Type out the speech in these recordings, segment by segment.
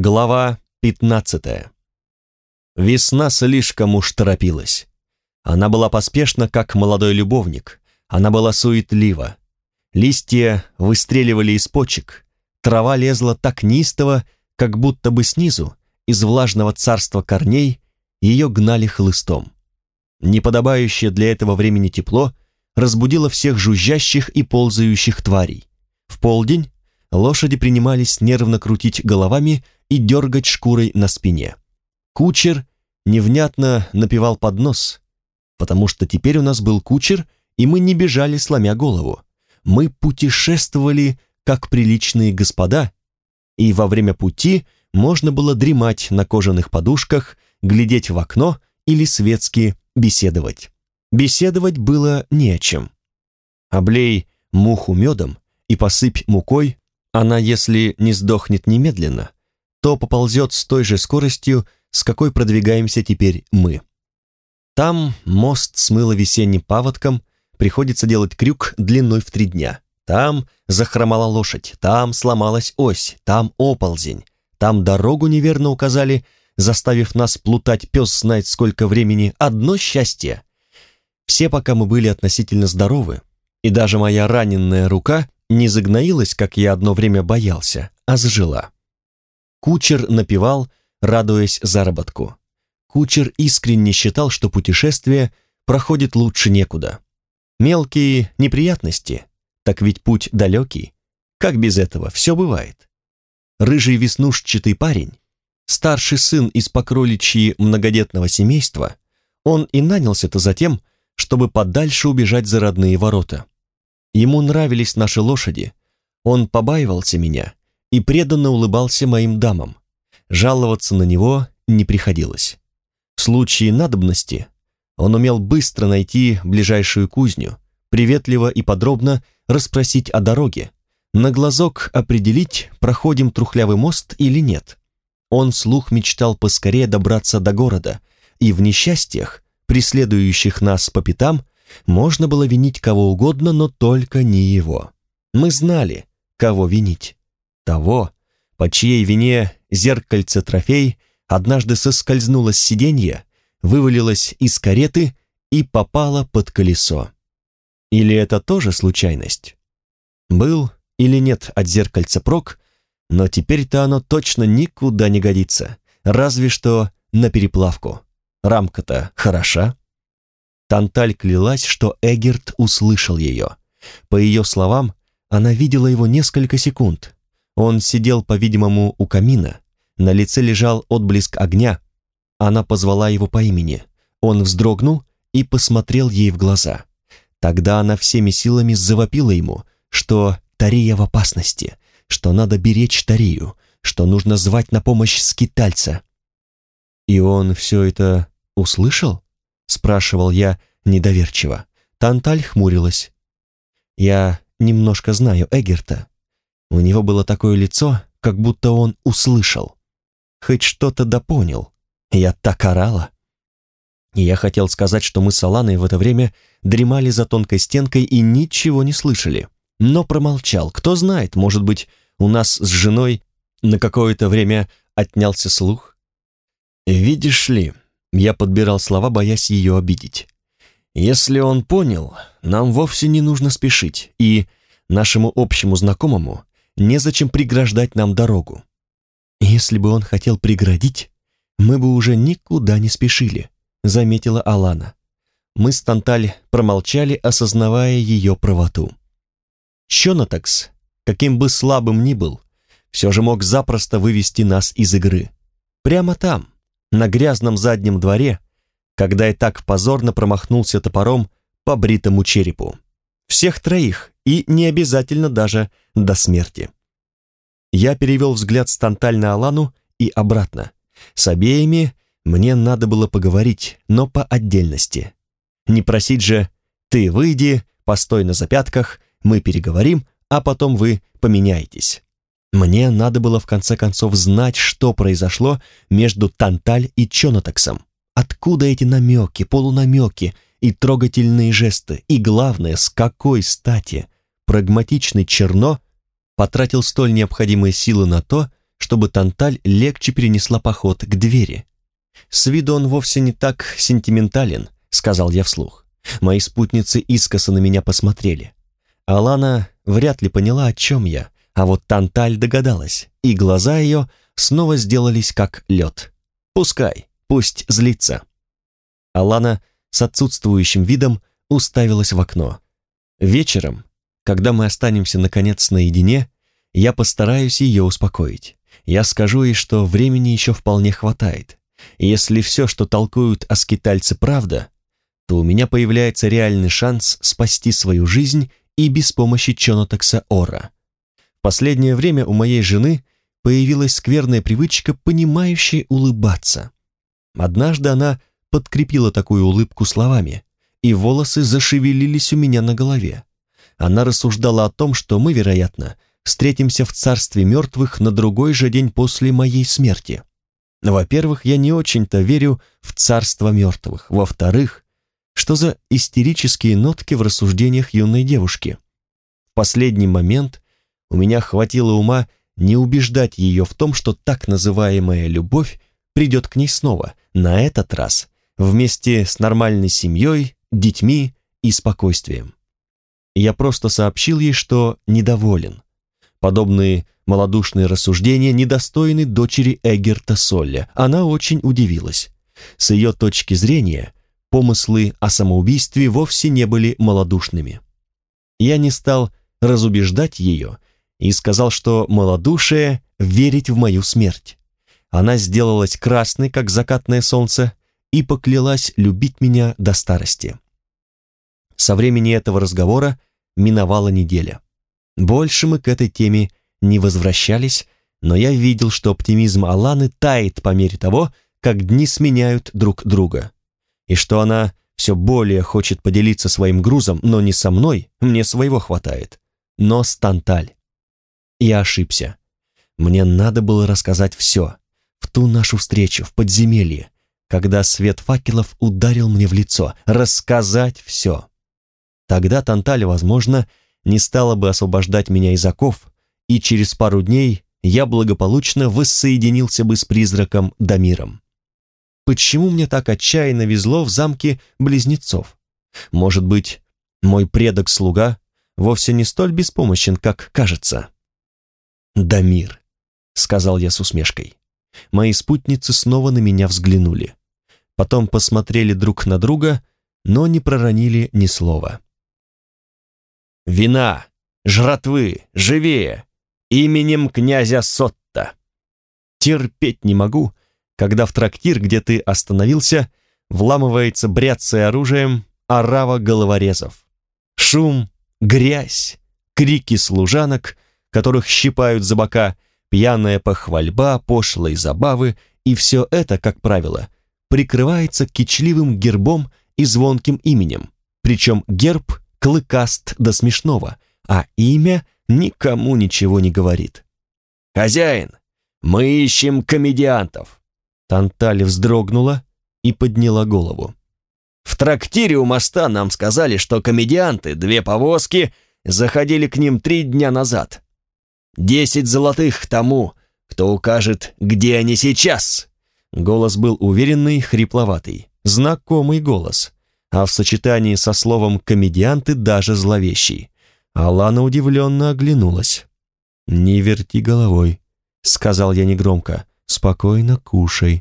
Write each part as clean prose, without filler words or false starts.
Глава 15. Весна слишком уж торопилась. Она была поспешна, как молодой любовник. Она была суетлива. Листья выстреливали из почек. Трава лезла так неистово, как будто бы снизу, из влажного царства корней, ее гнали хлыстом. Неподобающее для этого времени тепло разбудило всех жужжащих и ползающих тварей. В полдень лошади принимались нервно крутить головами и дергать шкурой на спине. Кучер невнятно напевал под нос, потому что теперь у нас был кучер, и мы не бежали, сломя голову. Мы путешествовали, как приличные господа, и во время пути можно было дремать на кожаных подушках, глядеть в окно или светски беседовать. Беседовать было не о чем. Облей муху медом и посыпь мукой, она, если не сдохнет немедленно, то поползет с той же скоростью, с какой продвигаемся теперь мы. Там мост смыло весенним паводком, приходится делать крюк длиной в 3 дня. Там захромала лошадь, там сломалась ось, там оползень, там дорогу неверно указали, заставив нас плутать пес знает сколько времени. Одно счастье. Все пока мы были относительно здоровы, и даже моя раненная рука не загноилась, как я одно время боялся, а зажила. Кучер напевал, радуясь заработку. Кучер искренне считал, что путешествие проходит лучше некуда. Мелкие неприятности, так ведь путь далекий. Как без этого, все бывает. Рыжий веснушчатый парень, старший сын из покроличьи многодетного семейства, он и нанялся-то за тем, чтобы подальше убежать за родные ворота. Ему нравились наши лошади, он побаивался меня и преданно улыбался моим дамам. Жаловаться на него не приходилось. В случае надобности он умел быстро найти ближайшую кузню, приветливо и подробно расспросить о дороге, на глазок определить, проходим трухлявый мост или нет. Он вслух мечтал поскорее добраться до города, и в несчастьях, преследующих нас по пятам, можно было винить кого угодно, но только не его. Мы знали, кого винить. Того, по чьей вине зеркальце-трофей однажды соскользнуло с сиденья, вывалилось из кареты и попало под колесо. Или это тоже случайность? Был или нет от зеркальца прок, но теперь-то оно точно никуда не годится, разве что на переплавку. Рамка-то хороша. Танталь клялась, что Эгерт услышал ее. По ее словам, она видела его несколько секунд. Он сидел, по-видимому, у камина, на лице лежал отблеск огня. Она позвала его по имени. Он вздрогнул и посмотрел ей в глаза. Тогда она всеми силами завопила ему, что Тария в опасности, что надо беречь Тарию, что нужно звать на помощь скитальца. «И он все это услышал?» — спрашивал я недоверчиво. Танталь хмурилась. «Я немножко знаю Эгерта. У него было такое лицо, как будто он услышал. Хоть что-то допонял. Я так орала». И я хотел сказать, что мы с Аланой в это время дремали за тонкой стенкой и ничего не слышали, но промолчал. Кто знает, может быть, у нас с женой на какое-то время отнялся слух. «Видишь ли», — я подбирал слова, боясь ее обидеть, «если он понял, нам вовсе не нужно спешить, и нашему общему знакомому незачем преграждать нам дорогу. Если бы он хотел преградить, мы бы уже никуда не спешили», — заметила Алана. Мы с Танталь промолчали, осознавая ее правоту. Чонотакс, каким бы слабым ни был, все же мог запросто вывести нас из игры. Прямо там, на грязном заднем дворе, когда и так позорно промахнулся топором по бритому черепу. Всех троих, и не обязательно даже до смерти. Я перевел взгляд с Танталь на Алану и обратно. С обеими мне надо было поговорить, но по отдельности. Не просить же: «Ты выйди, постой на запятках, мы переговорим, а потом вы поменяетесь». Мне надо было в конце концов знать, что произошло между Танталь и Чонотаксом. Откуда эти намеки, полунамеки и трогательные жесты, и главное, с какой стати прагматичный Черно потратил столь необходимые силы на то, чтобы Танталь легче перенесла поход к двери. «С виду он вовсе не так сентиментален», — сказал я вслух. Мои спутницы искоса на меня посмотрели. Алана вряд ли поняла, о чем я, а вот Танталь догадалась, и глаза ее снова сделались как лед. «Пускай, пусть злится». Алана с отсутствующим видом уставилась в окно. «Вечером, когда мы останемся наконец наедине, я постараюсь ее успокоить. Я скажу ей, что времени еще вполне хватает. И если все, что толкуют о скитальце, правда, то у меня появляется реальный шанс спасти свою жизнь и без помощи Чонотакса Ора. В последнее время у моей жены появилась скверная привычка понимающе улыбаться. Однажды она подкрепила такую улыбку словами, и волосы зашевелились у меня на голове. Она рассуждала о том, что мы, вероятно, встретимся в царстве мертвых на другой же день после моей смерти. Во-первых, я не очень-то верю в царство мертвых. Во-вторых, что за истерические нотки в рассуждениях юной девушки? В последний момент у меня хватило ума не убеждать ее в том, что так называемая любовь придет к ней снова, на этот раз вместе с нормальной семьей, детьми и спокойствием. Я просто сообщил ей, что недоволен. Подобные малодушные рассуждения недостойны дочери Эггерта Солля. Она очень удивилась. С ее точки зрения, помыслы о самоубийстве вовсе не были малодушными. Я не стал разубеждать ее и сказал, что малодушие — верить в мою смерть. Она сделалась красной, как закатное солнце, и поклялась любить меня до старости. Со времени этого разговора миновала неделя. Больше мы к этой теме не возвращались, но я видел, что оптимизм Аланы тает по мере того, как дни сменяют друг друга, и что она все более хочет поделиться своим грузом, но не со мной, мне своего хватает, но с Танталь. Я ошибся. Мне надо было рассказать все, в ту нашу встречу в подземелье, когда свет факелов ударил мне в лицо, рассказать все. Тогда Танталь, возможно, не стала бы освобождать меня из оков, и через пару дней я благополучно воссоединился бы с призраком Дамиром. Почему мне так отчаянно везло в замке близнецов? Может быть, мой предок-слуга вовсе не столь беспомощен, как кажется? «Дамир», — сказал я с усмешкой. Мои спутницы снова на меня взглянули. Потом посмотрели друг на друга, но не проронили ни слова. «Вина! Жратвы! Живее! Именем князя Сотта!» Терпеть не могу, когда в трактир, где ты остановился, вламывается, бряцая оружием, орава головорезов. Шум, грязь, крики служанок, которых щипают за бока, пьяная похвальба, пошлые забавы, и все это, как правило, прикрывается кичливым гербом и звонким именем, причем герб клыкаст до смешного, а имя никому ничего не говорит. «Хозяин, мы ищем комедиантов!» Танталь вздрогнула и подняла голову. «В трактире у моста нам сказали, что комедианты, 2 повозки, заходили к ним 3 дня назад. 10 золотых тому, кто укажет, где они сейчас!» Голос был уверенный, хрипловатый, знакомый голос, а в сочетании со словом «комедианты» даже зловещий. Алана удивленно оглянулась. «Не верти головой», — сказал я негромко, — «спокойно кушай».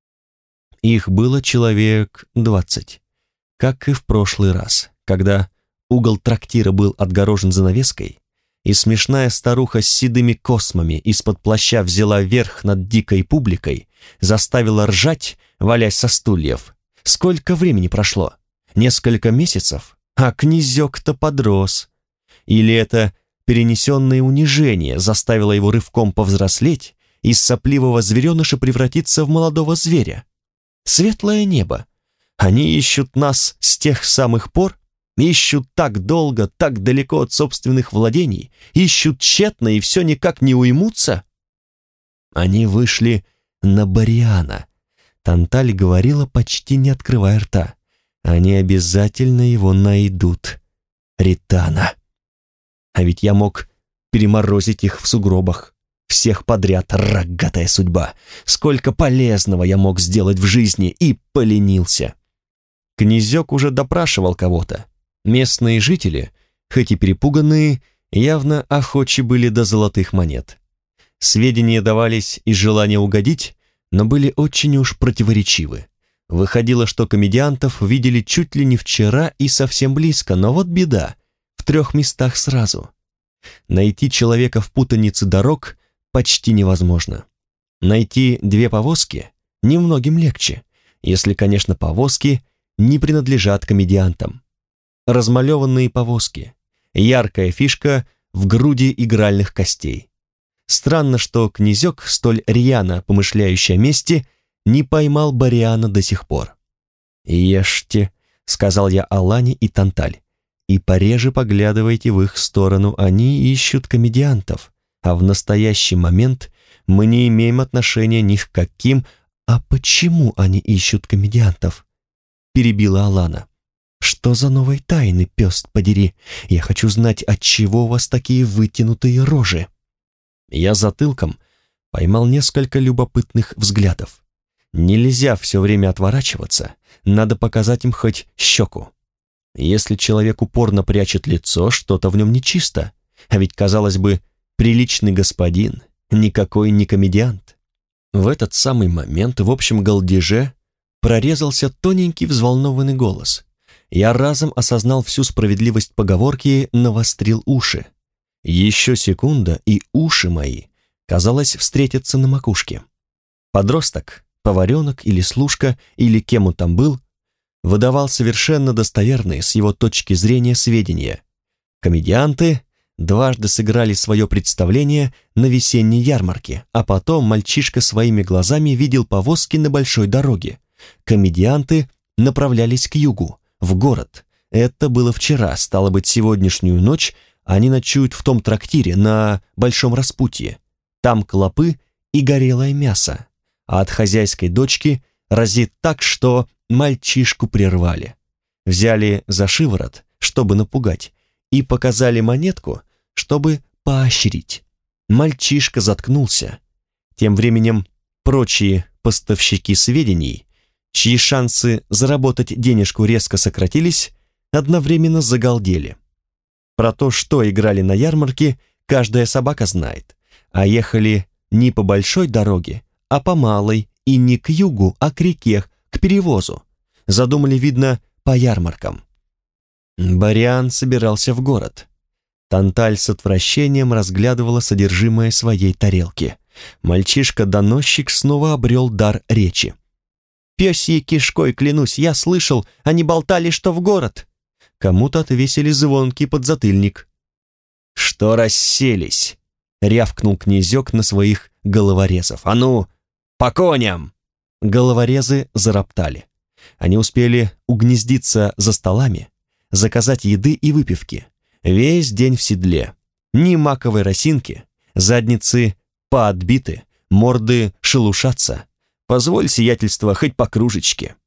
Их было человек 20, как и в прошлый раз, когда угол трактира был отгорожен занавеской, и смешная старуха с седыми космами из-под плаща взяла верх над дикой публикой, заставила ржать, валясь со стульев. Сколько времени прошло? Несколько месяцев? А князек-то подрос. Или это перенесенное унижение заставило его рывком повзрослеть, из сопливого звереныша превратиться в молодого зверя? Светлое небо. Они ищут нас с тех самых пор, ищут так долго, так далеко от собственных владений, ищут тщетно и все никак не уймутся. Они вышли на Бариана. Танталь говорила, почти не открывая рта. Они обязательно его найдут. Ритана. А ведь я мог переморозить их в сугробах. Всех подряд, рогатая судьба. Сколько полезного я мог сделать в жизни и поленился. Князек уже допрашивал кого-то. Местные жители, хоть и перепуганные, явно охочи были до золотых монет. Сведения давались из желания угодить, но были очень уж противоречивы. Выходило, что комедиантов видели чуть ли не вчера и совсем близко, но вот беда, в 3 местах сразу. Найти человека в путанице дорог почти невозможно. Найти 2 повозки немногим легче, если, конечно, повозки не принадлежат комедиантам. Размалеванные повозки, яркая фишка в груди игральных костей. Странно, что князек, столь рьяно помышляющий о мести, не поймал Бориана до сих пор. «Ешьте», — сказал я Алане и Танталь, «и пореже поглядывайте в их сторону, они ищут комедиантов, а в настоящий момент мы не имеем отношения ни к каким...» «А почему они ищут комедиантов?» — перебила Алана. «Что за новые тайны, пёс подери? Я хочу знать, отчего у вас такие вытянутые рожи?» Я затылком поймал несколько любопытных взглядов. Нельзя все время отворачиваться, надо показать им хоть щеку. Если человек упорно прячет лицо, что-то в нем нечисто, а ведь, казалось бы, приличный господин, никакой не комедиант. В этот самый момент в общем галдеже прорезался тоненький взволнованный голос. Я разом осознал всю справедливость поговорки, навострил уши. Еще секунда, и уши мои, казалось, встретятся на макушке. Подросток, поваренок или служка, или кем он там был, выдавал совершенно достоверные с его точки зрения сведения. Комедианты дважды сыграли свое представление на весенней ярмарке, а потом мальчишка своими глазами видел повозки на большой дороге. Комедианты направлялись к югу, в город. Это было вчера, стало быть, сегодняшнюю ночь они ночуют в том трактире на Большом Распутье. Там клопы и горелое мясо, а от хозяйской дочки разит так, что мальчишку прервали. Взяли за шиворот, чтобы напугать, и показали монетку, чтобы поощрить. Мальчишка заткнулся. Тем временем прочие поставщики сведений, чьи шансы заработать денежку резко сократились, одновременно загалдели. Про то, что играли на ярмарке, каждая собака знает, а ехали не по большой дороге, а по малой, и не к югу, а к реке, к перевозу. Задумали, видно, по ярмаркам. Бориан собирался в город. Танталь с отвращением разглядывала содержимое своей тарелки. Мальчишка-доносчик снова обрел дар речи. «Пёсьей кишкой, клянусь, я слышал, они болтали, что в город». Кому-то отвесили звонкий подзатыльник. «Что расселись?» — рявкнул князек на своих головорезов. «А ну, по коням!» Головорезы зароптали. Они успели угнездиться за столами, заказать еды и выпивки. Весь день в седле. Ни маковой росинки, задницы поотбиты, морды шелушатся. Позволь, сиятельство, хоть по кружечке.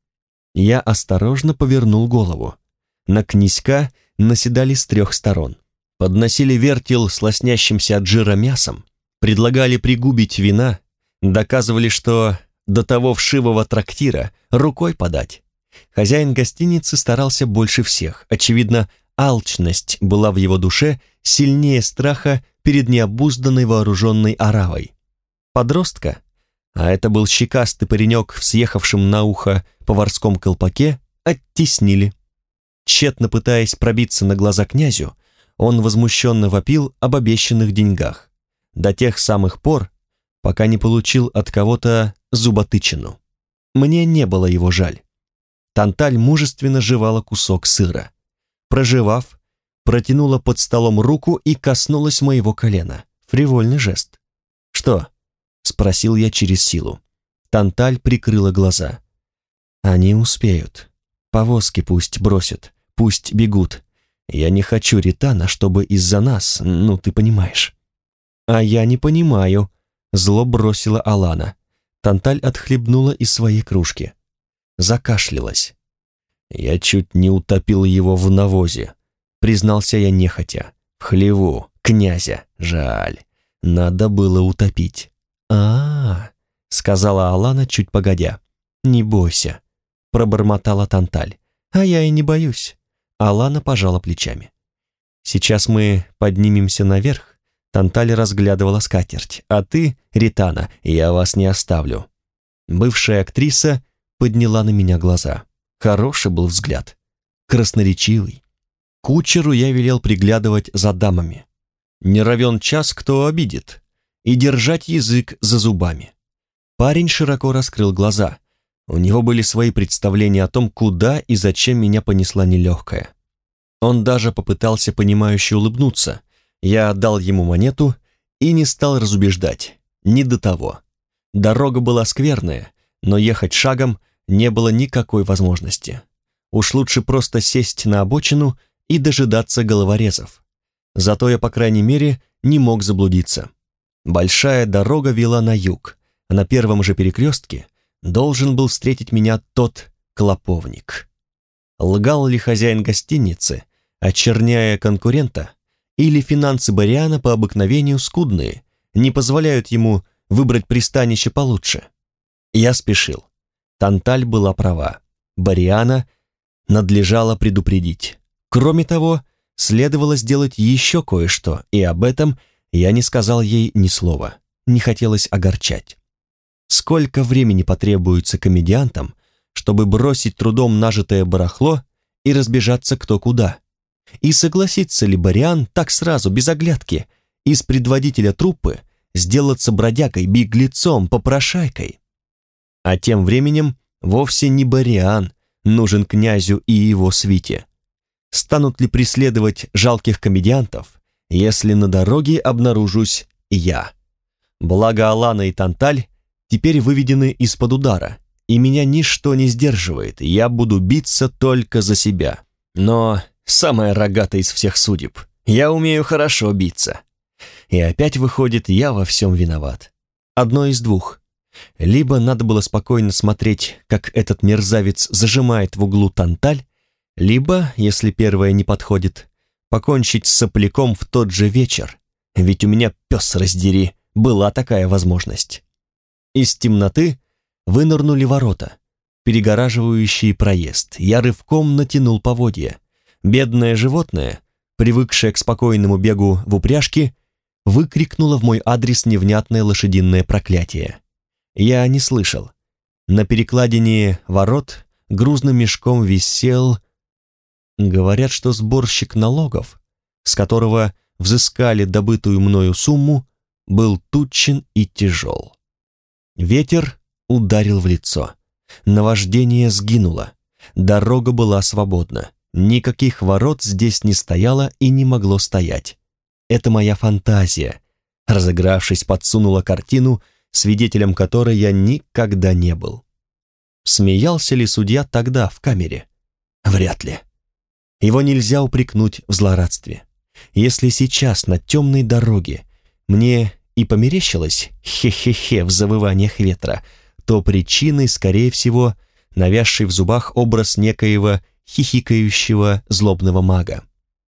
Я осторожно повернул голову. На князька наседали с 3 сторон. Подносили вертел с лоснящимся от жира мясом, предлагали пригубить вина, доказывали, что до того вшивого трактира рукой подать. Хозяин гостиницы старался больше всех. Очевидно, алчность была в его душе сильнее страха перед необузданной вооруженной оравой. Подростка, а это был щекастый паренек в съехавшем на ухо поварском колпаке, оттеснили. Тщетно пытаясь пробиться на глаза князю, он возмущенно вопил об обещанных деньгах. До тех самых пор, пока не получил от кого-то зуботычину. Мне не было его жаль. Танталь мужественно жевала кусок сыра. Прожевав, протянула под столом руку и коснулась моего колена. Фривольный жест. «Что?» — спросил я через силу. Танталь прикрыла глаза. «Они успеют. Повозки пусть бросят, пусть бегут. Я не хочу Ритана, чтобы из-за нас, ну, ты понимаешь». «А я не понимаю», — зло бросила Алана. Танталь отхлебнула из своей кружки. Закашлялась. «Я чуть не утопил его в навозе», — признался я нехотя. «В хлеву, князя, жаль. надо было утопить. Сказала Алана чуть погодя. «Не бойся», — пробормотала Танталь. «А я и не боюсь». Алана пожала плечами. «Сейчас мы поднимемся наверх». Танталь разглядывала скатерть. «А ты, Ритана, я вас не оставлю». Бывшая актриса подняла на меня глаза. Хороший был взгляд. Красноречивый. Кучеру я велел приглядывать за дамами. Не равен час, кто обидит. И держать язык за зубами. Парень широко раскрыл глаза. У него были свои представления о том, куда и зачем меня понесла нелегкая. Он даже попытался понимающе улыбнуться. Я отдал ему монету и не стал разубеждать. Не до того. Дорога была скверная, но ехать шагом не было никакой возможности. Уж лучше просто сесть на обочину и дожидаться головорезов. Зато я, по крайней мере, не мог заблудиться. Большая дорога вела на юг, а на первом же перекрестке должен был встретить меня тот клоповник. Лгал ли хозяин гостиницы, очерняя конкурента, или финансы Бориана по обыкновению скудные, не позволяют ему выбрать пристанище получше? Я спешил. Танталь была права. Бориана надлежало предупредить. Кроме того, следовало сделать еще кое-что, и об этом я не сказал ей ни слова. Не хотелось огорчать. Сколько времени потребуется комедиантам, чтобы бросить трудом нажитое барахло и разбежаться кто куда? И согласится ли Бориан так сразу, без оглядки, из предводителя труппы сделаться бродягой, беглецом, попрошайкой? А тем временем вовсе не Бориан нужен князю и его свите. Станут ли преследовать жалких комедиантов, если на дороге обнаружусь я? Благо Алана и Танталь теперь выведены из-под удара, и меня ничто не сдерживает, я буду биться только за себя. Но самая рогатая из всех судеб, я умею хорошо биться. И опять выходит, я во всем виноват. Одно из двух. Либо надо было спокойно смотреть, как этот мерзавец зажимает в углу Танталь, либо, если первое не подходит, покончить с сопляком в тот же вечер, ведь у меня, пес раздери, была такая возможность. Из темноты вынырнули ворота, перегораживающие проезд. Я рывком натянул поводья. Бедное животное, привыкшее к спокойному бегу в упряжке, выкрикнуло в мой адрес невнятное лошадиное проклятие. Я не слышал. На перекладине ворот грузным мешком висел... Говорят, что сборщик налогов, с которого взыскали добытую мною сумму, был тучен и тяжел. Ветер ударил в лицо. Наваждение сгинуло. Дорога была свободна. Никаких ворот здесь не стояло и не могло стоять. Это моя фантазия, разыгравшись, подсунула картину, свидетелем которой я никогда не был. Смеялся ли судья тогда в камере? Вряд ли. Его нельзя упрекнуть в злорадстве. Если сейчас на темной дороге мне и померещилось хе-хе-хе в завываниях ветра, то причиной, скорее всего, навязший в зубах образ некоего хихикающего злобного мага.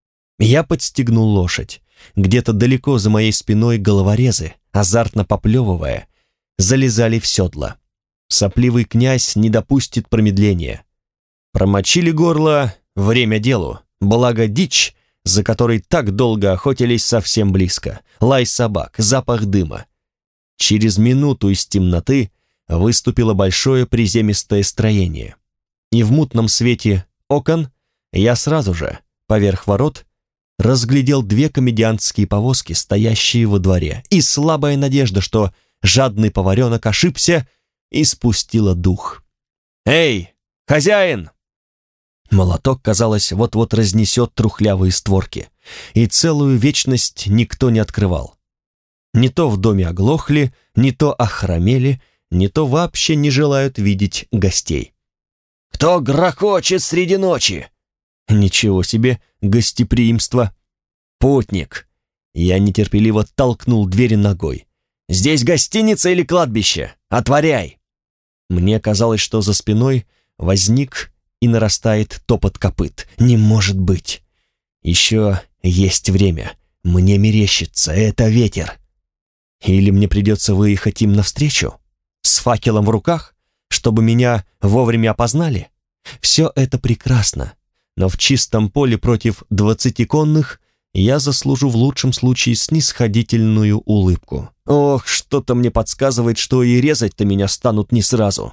Я подстегнул лошадь. Где-то далеко за моей спиной головорезы, азартно поплевывая, залезали в седла. Сопливый князь не допустит промедления. Промочили горло, время делу, благо дичь, за которой так долго охотились, совсем близко. Лай собак, запах дыма. Через минуту из темноты выступило большое приземистое строение. И в мутном свете окон я сразу же, поверх ворот, разглядел две комедиантские повозки, стоящие во дворе, и слабая надежда, что жадный поваренок ошибся, испустила дух. «Эй, хозяин!» Молоток, казалось, вот-вот разнесет трухлявые створки, и целую вечность никто не открывал. Не то в доме оглохли, не то охромели, не то вообще не желают видеть гостей. «Кто грохочет среди ночи?» Ничего себе гостеприимство. «Путник!» Я нетерпеливо толкнул двери ногой. «Здесь гостиница или кладбище? Отворяй!» Мне казалось, что за спиной возник и нарастает топот копыт. Не может быть. Еще есть время. Мне мерещится, это ветер. Или мне придется выехать им навстречу? С факелом в руках, чтобы меня вовремя опознали? Все это прекрасно, но в чистом поле против 20 конных я заслужу в лучшем случае снисходительную улыбку. Ох, что-то мне подсказывает, что и резать-то меня станут не сразу.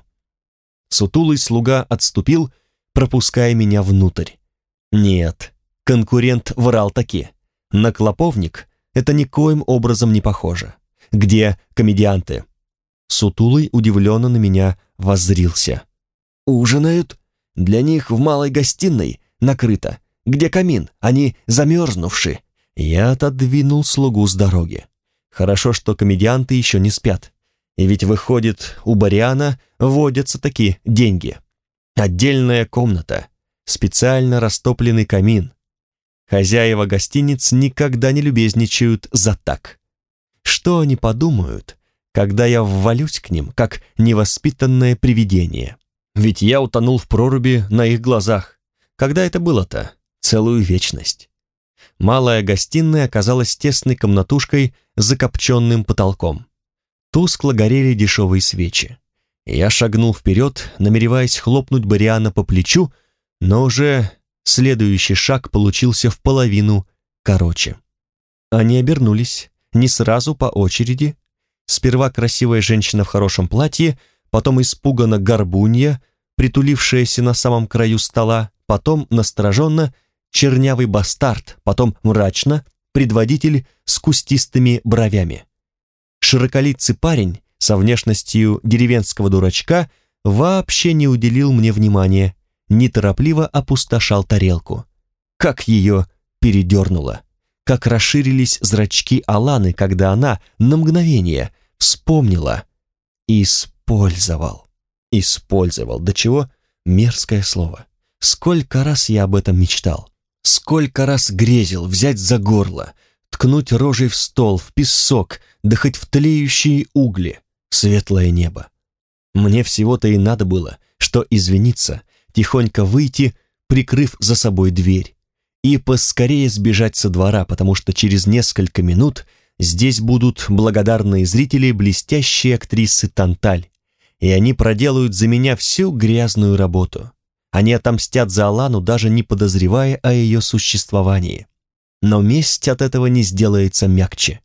Сутулый слуга отступил, пропуская меня внутрь. Нет, конкурент врал таки. На клоповник это никоим образом не похоже. Где комедианты? Сутулый удивленно на меня воззрился. Ужинают? Для них в малой гостиной накрыто. Где камин? Они замерзнувши. Я отодвинул слугу с дороги. Хорошо, что комедианты еще не спят. И ведь, выходит, у Бариана водятся такие деньги. Отдельная комната, специально растопленный камин. Хозяева гостиниц никогда не любезничают за так. Что они подумают, когда я ввалюсь к ним, как невоспитанное привидение? Ведь я утонул в проруби на их глазах. Когда это было-то? Целую вечность. Малая гостиная оказалась тесной комнатушкой с закопченным потолком. Тускло горели дешевые свечи. Я шагнул вперед, намереваясь хлопнуть Бариана по плечу, но уже следующий шаг получился в половину короче. Они обернулись, не сразу, по очереди. Сперва красивая женщина в хорошем платье, потом испуганно горбунья, притулившаяся на самом краю стола, потом настороженно чернявый бастард, потом мрачно предводитель с кустистыми бровями. Широколицый парень со внешностью деревенского дурачка вообще не уделил мне внимания, неторопливо опустошал тарелку. Как ее передернуло, как расширились зрачки Аланы, когда она на мгновение вспомнила. Использовал, до чего мерзкое слово. Сколько раз я об этом мечтал, сколько раз грезил взять за горло, ткнуть рожей в стол, в песок, да хоть в тлеющие угли, светлое небо. Мне всего-то и надо было, что извиниться, тихонько выйти, прикрыв за собой дверь, и поскорее сбежать со двора, потому что через несколько минут здесь будут благодарные зрители блестящие актрисы Танталь, и они проделают за меня всю грязную работу. Они отомстят за Алану, даже не подозревая о ее существовании. Но месть от этого не сделается мягче.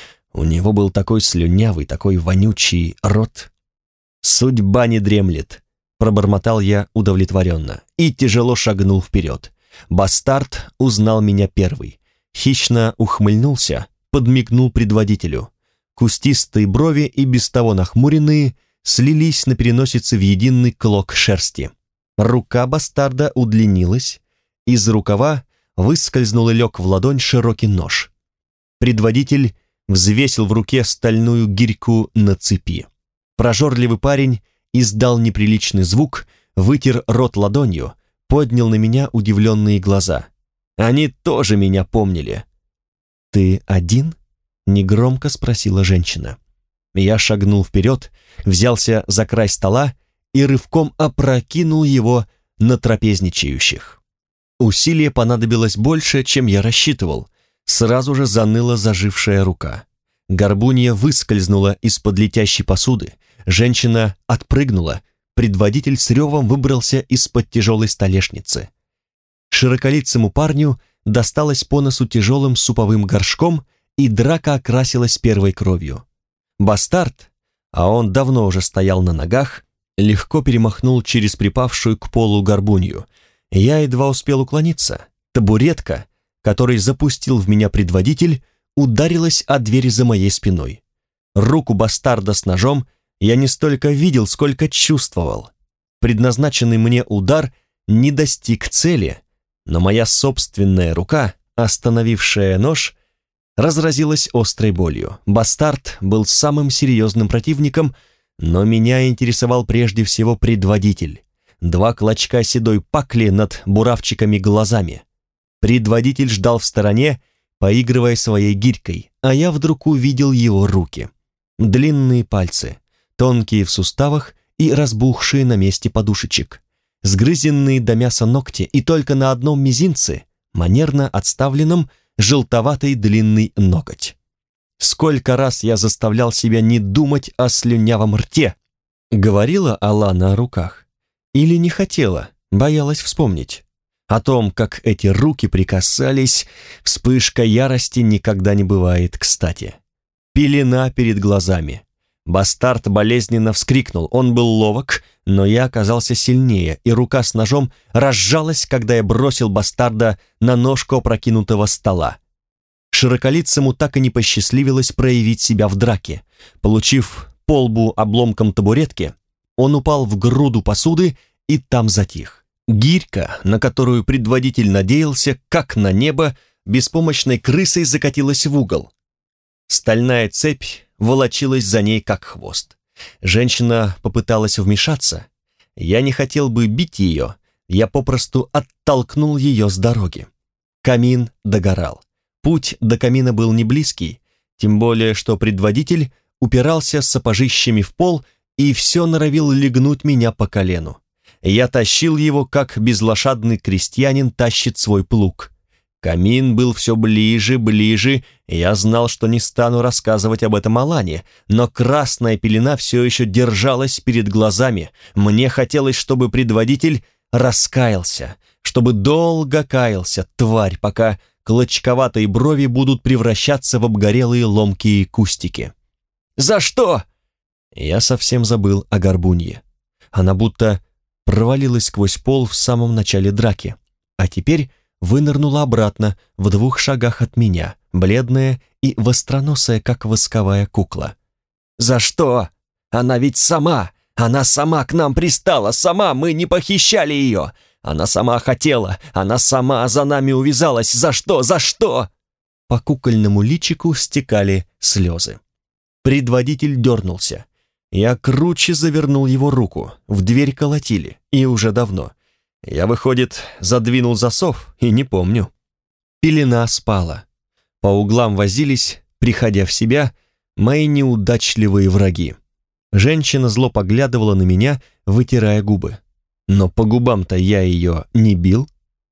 У него был такой слюнявый, такой вонючий рот. «Судьба не дремлет», — пробормотал я удовлетворенно и тяжело шагнул вперед. Бастард узнал меня первый. Хищно ухмыльнулся, подмигнул предводителю. Кустистые брови и без того нахмуренные слились на переносице в единый клок шерсти. Рука бастарда удлинилась, из рукава выскользнул и лег в ладонь широкий нож. Предводитель взвесил в руке стальную гирьку на цепи. Прожорливый парень издал неприличный звук, вытер рот ладонью, поднял на меня удивленные глаза. Они тоже меня помнили. «Ты один?» — негромко спросила женщина. Я шагнул вперед, взялся за край стола и рывком опрокинул его на трапезничающих. Усилие понадобилось больше, чем я рассчитывал. Сразу же заныла зажившая рука. Горбунья выскользнула из-под летящей посуды, женщина отпрыгнула, предводитель с ревом выбрался из-под тяжелой столешницы. Широколицому парню досталось по носу тяжелым суповым горшком, и драка окрасилась первой кровью. Бастард, а он давно уже стоял на ногах, легко перемахнул через припавшую к полу горбунью. Я едва успел уклониться. Табуретка, который запустил в меня предводитель, ударилась о дверь за моей спиной. Руку бастарда с ножом я не столько видел, сколько чувствовал. Предназначенный мне удар не достиг цели, но моя собственная рука, остановившая нож, разразилась острой болью. Бастард был самым серьезным противником, но меня интересовал прежде всего предводитель. Два клочка седой пакли над буравчиками глазами. Предводитель ждал в стороне, поигрывая своей гирькой, а я вдруг увидел его руки. Длинные пальцы, тонкие в суставах и разбухшие на месте подушечек, сгрызенные до мяса ногти, и только на одном мизинце, манерно отставленном, желтоватый длинный ноготь. Сколько раз я заставлял себя не думать о слюнявом рте. Говорила Алана о руках? Или не хотела, боялась вспомнить? О том, как эти руки прикасались, вспышка ярости никогда не бывает кстати. Пелена перед глазами. Бастард болезненно вскрикнул. Он был ловок, но я оказался сильнее, и рука с ножом разжалась, когда я бросил бастарда на ножку опрокинутого стола. Широколицему так и не посчастливилось проявить себя в драке. Получив по лбу обломком табуретки, он упал в груду посуды и там затих. Гирька, на которую предводитель надеялся, как на небо, беспомощной крысой закатилась в угол. Стальная цепь волочилась за ней, как хвост. Женщина попыталась вмешаться. Я не хотел бы бить ее, я попросту оттолкнул ее с дороги. Камин догорал. Путь до камина был не близкий, тем более, что предводитель упирался сапожищами в пол и все норовил легнуть меня по колену. Я тащил его, как безлошадный крестьянин тащит свой плуг. Камин был все ближе, ближе, и я знал, что не стану рассказывать об этом Алане, но красная пелена все еще держалась перед глазами. Мне хотелось, чтобы предводитель раскаялся, чтобы долго каялся, тварь, пока клочковатые брови будут превращаться в обгорелые ломкие кустики. «За что?» Я совсем забыл о горбунье. Она будто провалилась сквозь пол в самом начале драки, а теперь вынырнула обратно в 2 шагах от меня, бледная и востроносая, как восковая кукла. «За что? Она ведь сама! Она сама к нам пристала! Сама! Мы не похищали ее! Она сама хотела! Она сама за нами увязалась! За что? За что?» По кукольному личику стекали слезы. Предводитель дернулся. Я круче завернул его руку. В дверь колотили. И уже давно. Я, выходит, задвинул засов и не помню. Пелена спала. По углам возились, приходя в себя, мои неудачливые враги. Женщина зло поглядывала на меня, вытирая губы. Но по губам-то я ее не бил.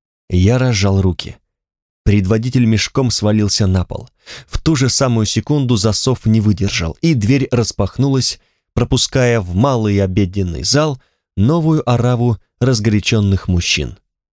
Я разжал руки. Предводитель мешком свалился на пол. В ту же самую секунду засов не выдержал, и дверь распахнулась, пропуская в малый обеденный зал новую ораву разгоряченных мужчин.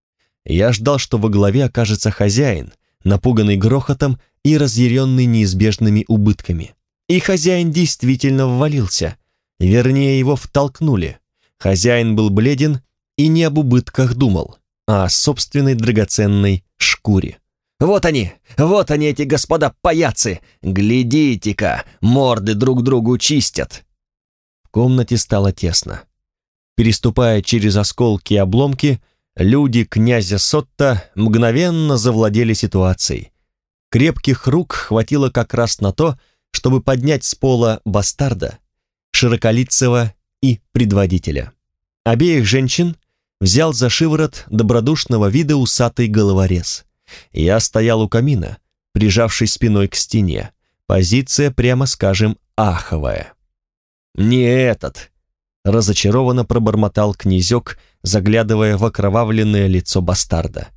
Я ждал, что во главе окажется хозяин, напуганный грохотом и разъяренный неизбежными убытками. И хозяин действительно ввалился, вернее, его втолкнули. Хозяин был бледен и не об убытках думал, а о собственной драгоценной шкуре. Вот они, эти господа паяцы! Глядите-ка, морды друг другу чистят!» В комнате стало тесно. Переступая через осколки и обломки, люди князя Сотта мгновенно завладели ситуацией. Крепких рук хватило как раз на то, чтобы поднять с пола бастарда, широколицего и предводителя. Обеих женщин взял за шиворот добродушного вида усатый головорез. Я стоял у камина, прижавшись спиной к стене. Позиция, прямо скажем, аховая. «Не этот!» — разочарованно пробормотал князек, заглядывая в окровавленное лицо бастарда.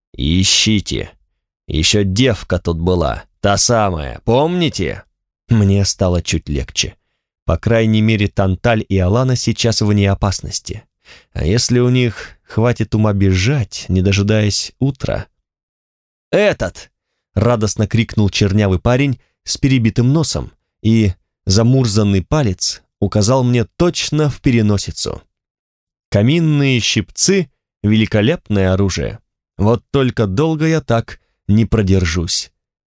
«Ищите! Еще девка тут была, та самая, помните?» Мне стало чуть легче. По крайней мере, Танталь и Алана сейчас вне опасности. А если у них хватит ума бежать, не дожидаясь утра? «Этот!» — радостно крикнул чернявый парень с перебитым носом, и замурзанный палец указал мне точно в переносицу. Каминные щипцы — великолепное оружие. Вот только долго я так не продержусь.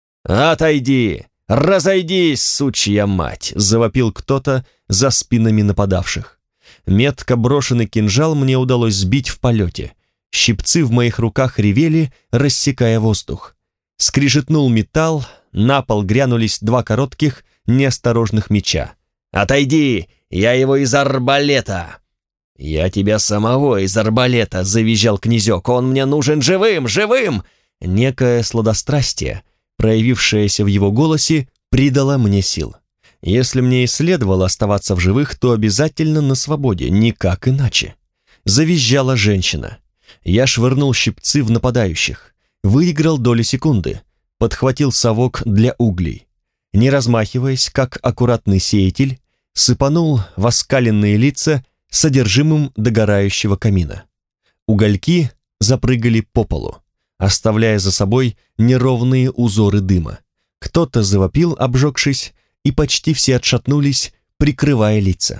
«Отойди! Разойдись, сучья мать!» — завопил кто-то за спинами нападавших. Метко брошенный кинжал мне удалось сбить в полете. Щипцы в моих руках ревели, рассекая воздух. Скрижетнул металл, на пол грянулись 2 коротких, неосторожных меча. «Отойди! Я его из арбалета!» «Я тебя самого из арбалета!» — завизжал князек. «Он мне нужен живым, живым!» Некое сладострастие, проявившееся в его голосе, придало мне сил. Если мне и следовало оставаться в живых, то обязательно на свободе, никак иначе. Завизжала женщина. Я швырнул щипцы в нападающих. Выиграл доли секунды. Подхватил совок для углей. не размахиваясь, как аккуратный сеятель, сыпанул в оскаленные лица содержимым догорающего камина. Угольки запрыгали по полу, оставляя за собой неровные узоры дыма. Кто-то завопил, обжегшись, и почти все отшатнулись, прикрывая лица.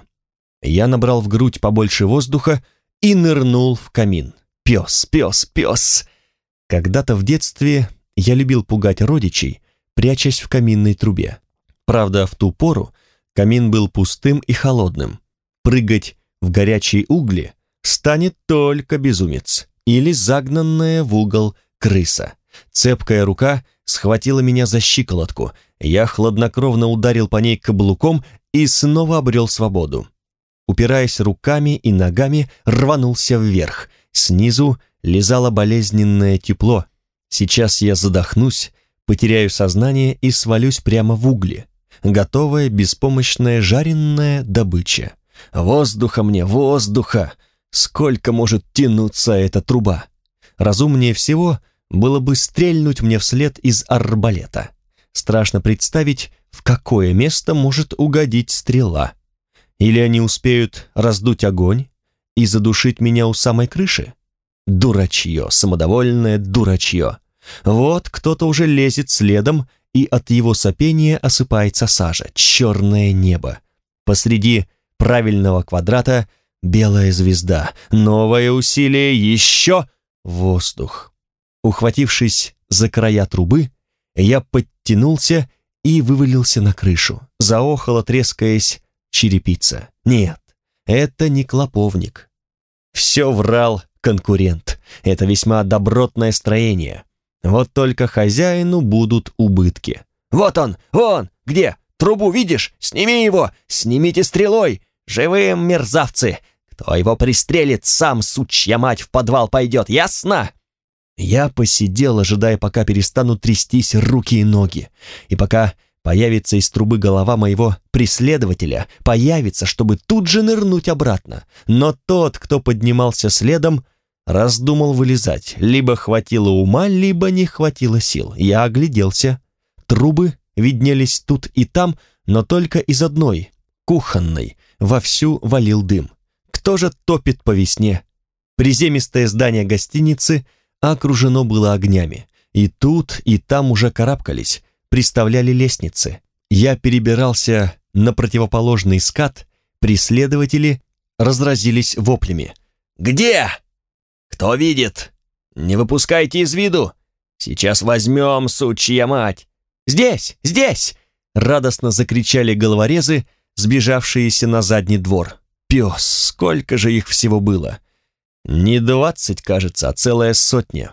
Я набрал в грудь побольше воздуха и нырнул в камин. Пес, пес, пес! Когда-то в детстве я любил пугать родичей, прячась в каминной трубе. Правда, в ту пору камин был пустым и холодным. Прыгать в горячие угли станет только безумец или загнанная в угол крыса. Цепкая рука схватила меня за щиколотку. Я хладнокровно ударил по ней каблуком и снова обрел свободу. Упираясь руками и ногами, рванулся вверх. Снизу лизало болезненное тепло. Сейчас я задохнусь, потеряю сознание и свалюсь прямо в угли. Готовая, беспомощная, жареная добыча. Воздуха мне, воздуха! Сколько может тянуться эта труба? Разумнее всего было бы стрельнуть мне вслед из арбалета. Страшно представить, в какое место может угодить стрела. Или они успеют раздуть огонь и задушить меня у самой крыши? Дурачье, самодовольное дурачье. Вот кто-то уже лезет следом, и от его сопения осыпается сажа. Черное небо. Посреди правильного квадрата белая звезда. Новое усилие, еще воздух. Ухватившись за края трубы, я подтянулся и вывалился на крышу. Заохала, трескаясь, черепица. Нет, это не клоповник. Все врал конкурент. Это весьма добротное строение. Вот только хозяину будут убытки. Вот он, вон, где? Трубу видишь? Сними его! Снимите стрелой! Живым, мерзавцы! Кто его пристрелит, сам, сучья мать, в подвал пойдет, ясно? Я посидел, ожидая, пока перестанут трястись руки и ноги, и пока появится из трубы голова моего преследователя, появится, чтобы тут же нырнуть обратно. Но тот, кто поднимался следом, раздумал вылезать. Либо хватило ума, либо не хватило сил. Я огляделся. Трубы виднелись тут и там, но только из одной, кухонной, вовсю валил дым. Кто же топит по весне? Приземистое здание гостиницы окружено было огнями. И тут, и там уже карабкались, приставляли лестницы. Я перебирался на противоположный скат, преследователи разразились воплями. «Где? Кто видит? Не выпускайте из виду! Сейчас возьмем, сучья мать!» «Здесь! Здесь!» — радостно закричали головорезы, сбежавшиеся на задний двор. Пес, сколько же их всего было! Не 20, кажется, а целая сотня.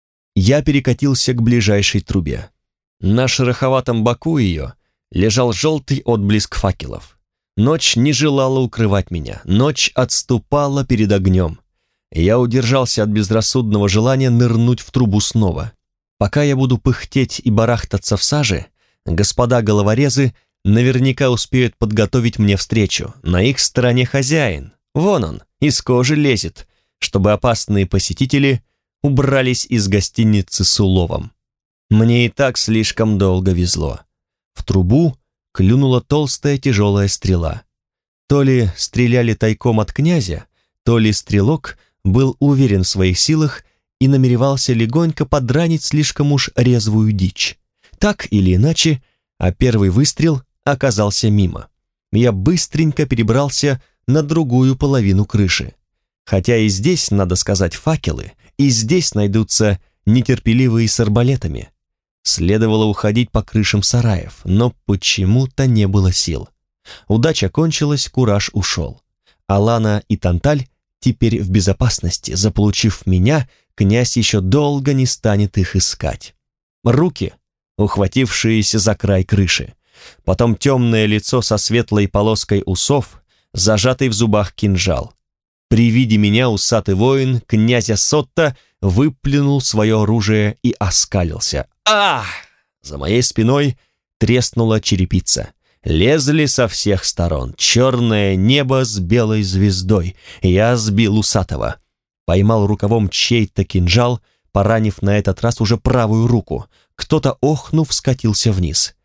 Я перекатился к ближайшей трубе. На шероховатом боку ее лежал желтый отблеск факелов. Ночь не желала укрывать меня, ночь отступала перед огнем. Я удержался от безрассудного желания нырнуть в трубу снова. Пока я буду пыхтеть и барахтаться в саже, господа головорезы наверняка успеют подготовить мне встречу. На их стороне хозяин. Вон он, из кожи лезет, чтобы опасные посетители убрались из гостиницы с уловом. Мне и так слишком долго везло. В трубу клюнула толстая тяжелая стрела. То ли стреляли тайком от князя, то ли стрелок был уверен в своих силах и намеревался легонько подранить слишком уж резвую дичь. Так или иначе, а первый выстрел оказался мимо. Я быстренько перебрался на другую половину крыши. Хотя и здесь, надо сказать, факелы, и здесь найдутся нетерпеливые с арбалетами. Следовало уходить по крышам сараев, но почему-то не было сил. Удача кончилась, кураж ушел. Алана и Танталь теперь в безопасности. Заполучив меня, князь еще долго не станет их искать. Руки, ухватившиеся за край крыши. Потом темное лицо со светлой полоской усов, зажатый в зубах кинжал. При виде меня усатый воин князя Сотта выплюнул свое оружие и оскалился. «Ах!» За моей спиной треснула черепица. Лезли со всех сторон. Черное небо с белой звездой. Я сбил усатого. Поймал рукавом чей-то кинжал, поранив на этот раз уже правую руку. Кто-то, охнув, скатился вниз.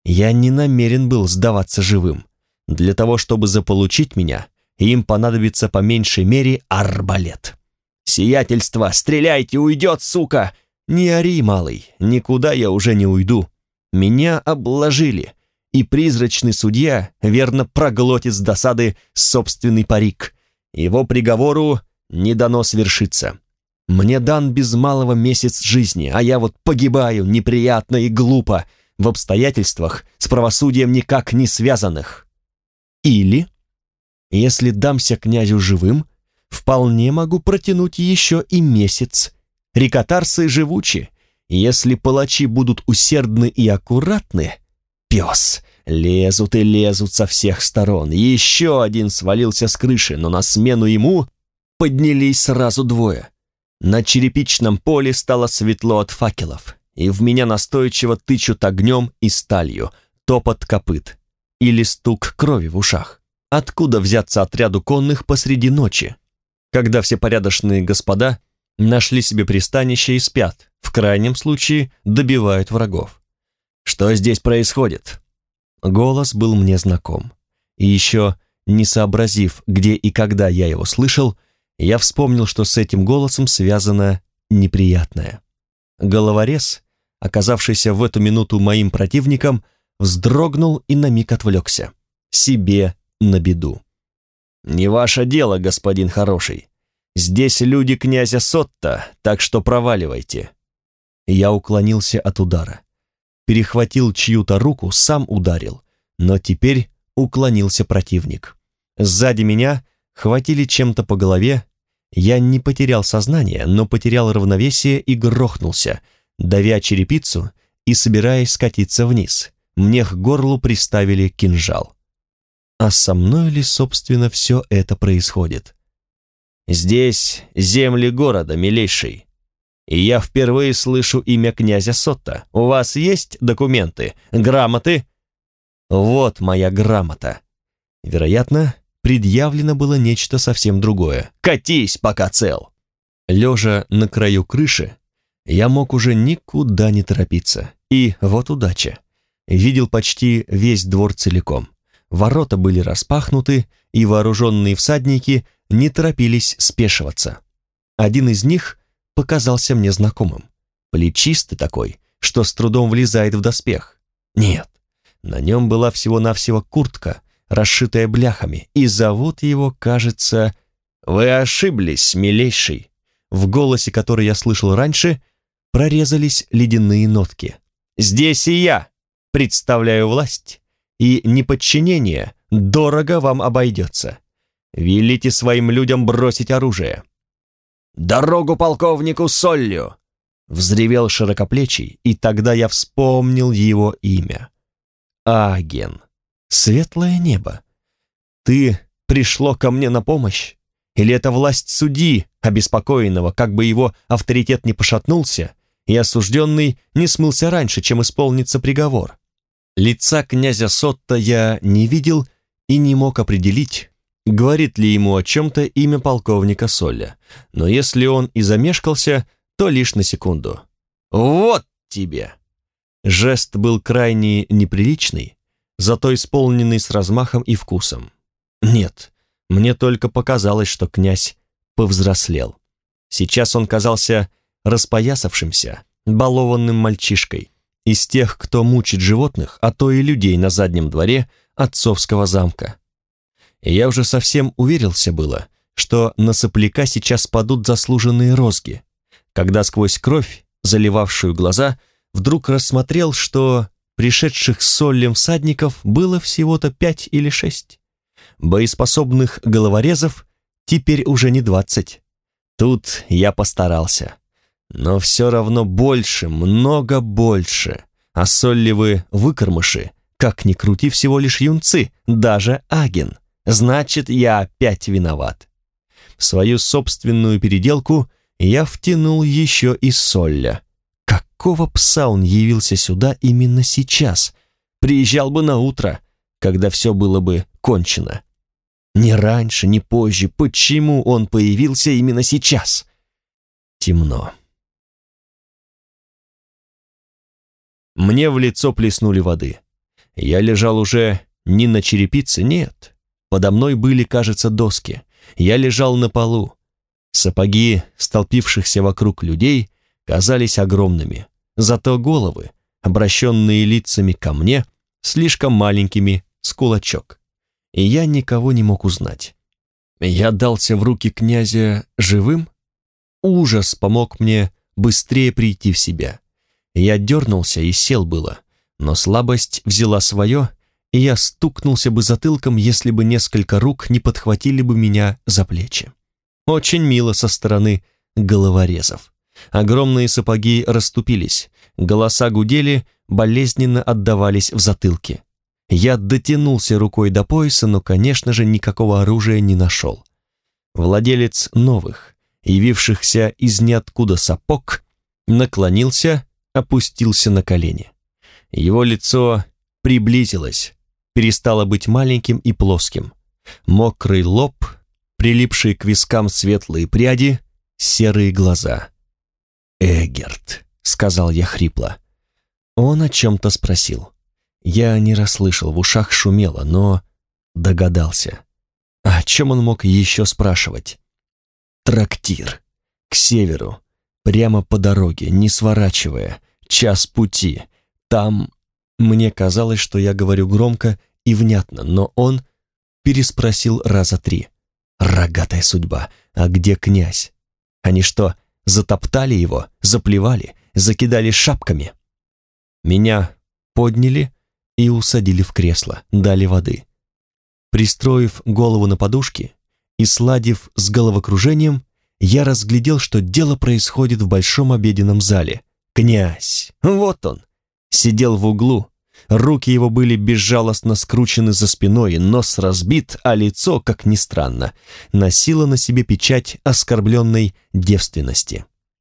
Я не намерен был сдаваться живым. Для того, чтобы заполучить меня, им понадобится по меньшей мере арбалет. «Сиятельство, стреляйте, уйдет, сука!» «Не ори, малый, никуда я уже не уйду. Меня обложили, и призрачный судья верно проглотит с досады собственный парик. Его приговору не дано свершиться. Мне дан без малого месяц жизни, а я вот погибаю неприятно и глупо, в обстоятельствах с правосудием никак не связанных. Или, если дамся князю живым, вполне могу протянуть еще и месяц. Рикотарсы живучи, если палачи будут усердны и аккуратны, пес, лезут и лезут со всех сторон. Еще один свалился с крыши, но на смену ему поднялись сразу двое. На черепичном поле стало светло от факелов, и в меня настойчиво тычут огнем и сталью, топот копыт или стук крови в ушах. Откуда взяться отряду конных посреди ночи, когда все порядочные господа нашли себе пристанище и спят, в крайнем случае добивают врагов? Что здесь происходит? Голос был мне знаком. И еще, не сообразив, где и когда я его слышал, я вспомнил, что с этим голосом связано неприятное. Головорез, оказавшийся в эту минуту моим противником, вздрогнул и на миг отвлекся. Себе на беду. «Не ваше дело, господин хороший. Здесь люди князя Сотта, так что проваливайте». Я уклонился от удара. Перехватил чью-то руку, сам ударил, но теперь уклонился противник. Сзади меня хватили чем-то по голове. Я не потерял сознание, но потерял равновесие и грохнулся, давя черепицу и собираясь скатиться вниз. Мне к горлу приставили кинжал. А со мной ли, собственно, все это происходит? Здесь земли города, милейший, и я впервые слышу имя князя Сотта. У вас есть документы, грамоты? Вот моя грамота. Вероятно, предъявлено было нечто совсем другое. Катись, пока цел. Лежа на краю крыши, я мог уже никуда не торопиться. И вот удача. Видел почти весь двор целиком. Ворота были распахнуты, и вооруженные всадники не торопились спешиваться. Один из них показался мне знакомым. Плечистый такой, что с трудом влезает в доспех. Нет, на нем была всего-навсего куртка, расшитая бляхами, и зовут его, кажется... «Вы ошиблись, милейший». В голосе, который я слышал раньше, прорезались ледяные нотки. «Здесь и я представляю власть, и неподчинение дорого вам обойдется. Велите своим людям бросить оружие». «Дорогу полковнику Соллю!» — взревел широкоплечий, и тогда я вспомнил его имя. Аген. Светлое небо. Ты пришло ко мне на помощь? Или это власть судьи, обеспокоенного, как бы его авторитет не пошатнулся, и осужденный не смылся раньше, чем исполнится приговор? Лица князя Сотта я не видел и не мог определить, говорит ли ему о чем-то имя полковника Солля, но если он и замешкался, то лишь на секунду. «Вот тебе!» Жест был крайне неприличный, зато исполненный с размахом и вкусом. Нет, мне только показалось, что князь повзрослел. Сейчас он казался распоясавшимся, балованным мальчишкой, из тех, кто мучит животных, а то и людей на заднем дворе отцовского замка. И я уже совсем уверился было, что на сопляка сейчас падут заслуженные розги, когда сквозь кровь, заливавшую глаза, вдруг рассмотрел, что пришедших с Соллем всадников было всего-то 5 или 6. Боеспособных головорезов теперь уже не 20. Тут я постарался. Но все равно больше, много больше. А Соллевы выкормыши, как ни крути, всего лишь юнцы, даже Аген. Значит, я опять виноват. В свою собственную переделку я втянул еще и Солля. Какого пса он явился сюда именно сейчас? Приезжал бы на утро, когда все было бы кончено. Ни раньше, ни позже. Почему он появился именно сейчас? Темно. Мне в лицо плеснули воды. Я лежал уже не на черепице, нет. Подо мной были, кажется, доски. Я лежал на полу. Сапоги столпившихся вокруг людей казались огромными, зато головы, обращенные лицами ко мне, слишком маленькими с кулачок. И я никого не мог узнать. Я дался в руки князя живым? Ужас помог мне быстрее прийти в себя. Я дернулся и сел было, но слабость взяла свое, и я стукнулся бы затылком, если бы несколько рук не подхватили бы меня за плечи. Очень мило со стороны головорезов. Огромные сапоги расступились, голоса гудели, болезненно отдавались в затылке. Я дотянулся рукой до пояса, но, конечно же, никакого оружия не нашел. Владелец новых, явившихся из ниоткуда сапог, наклонился, опустился на колени. Его лицо приблизилось, перестало быть маленьким и плоским. Мокрый лоб, прилипшие к вискам светлые пряди, серые глаза. «Эгерт», — сказал я хрипло. Он о чем-то спросил. Я не расслышал, в ушах шумело, но догадался. О чем он мог еще спрашивать? «Трактир. К северу. Прямо по дороге, не сворачивая. Час пути. Там...» Мне казалось, что я говорю громко и внятно, но он переспросил раза 3. «Рогатая судьба. А где князь? Они что, затоптали его, заплевали, закидали шапками?» Меня подняли и усадили в кресло, дали воды. Пристроив голову на подушки и сладив с головокружением, я разглядел, что дело происходит в большом обеденном зале. Князь, вот он, сидел в углу, руки его были безжалостно скручены за спиной, нос разбит, а лицо, как ни странно, носило на себе печать оскорбленной девственности.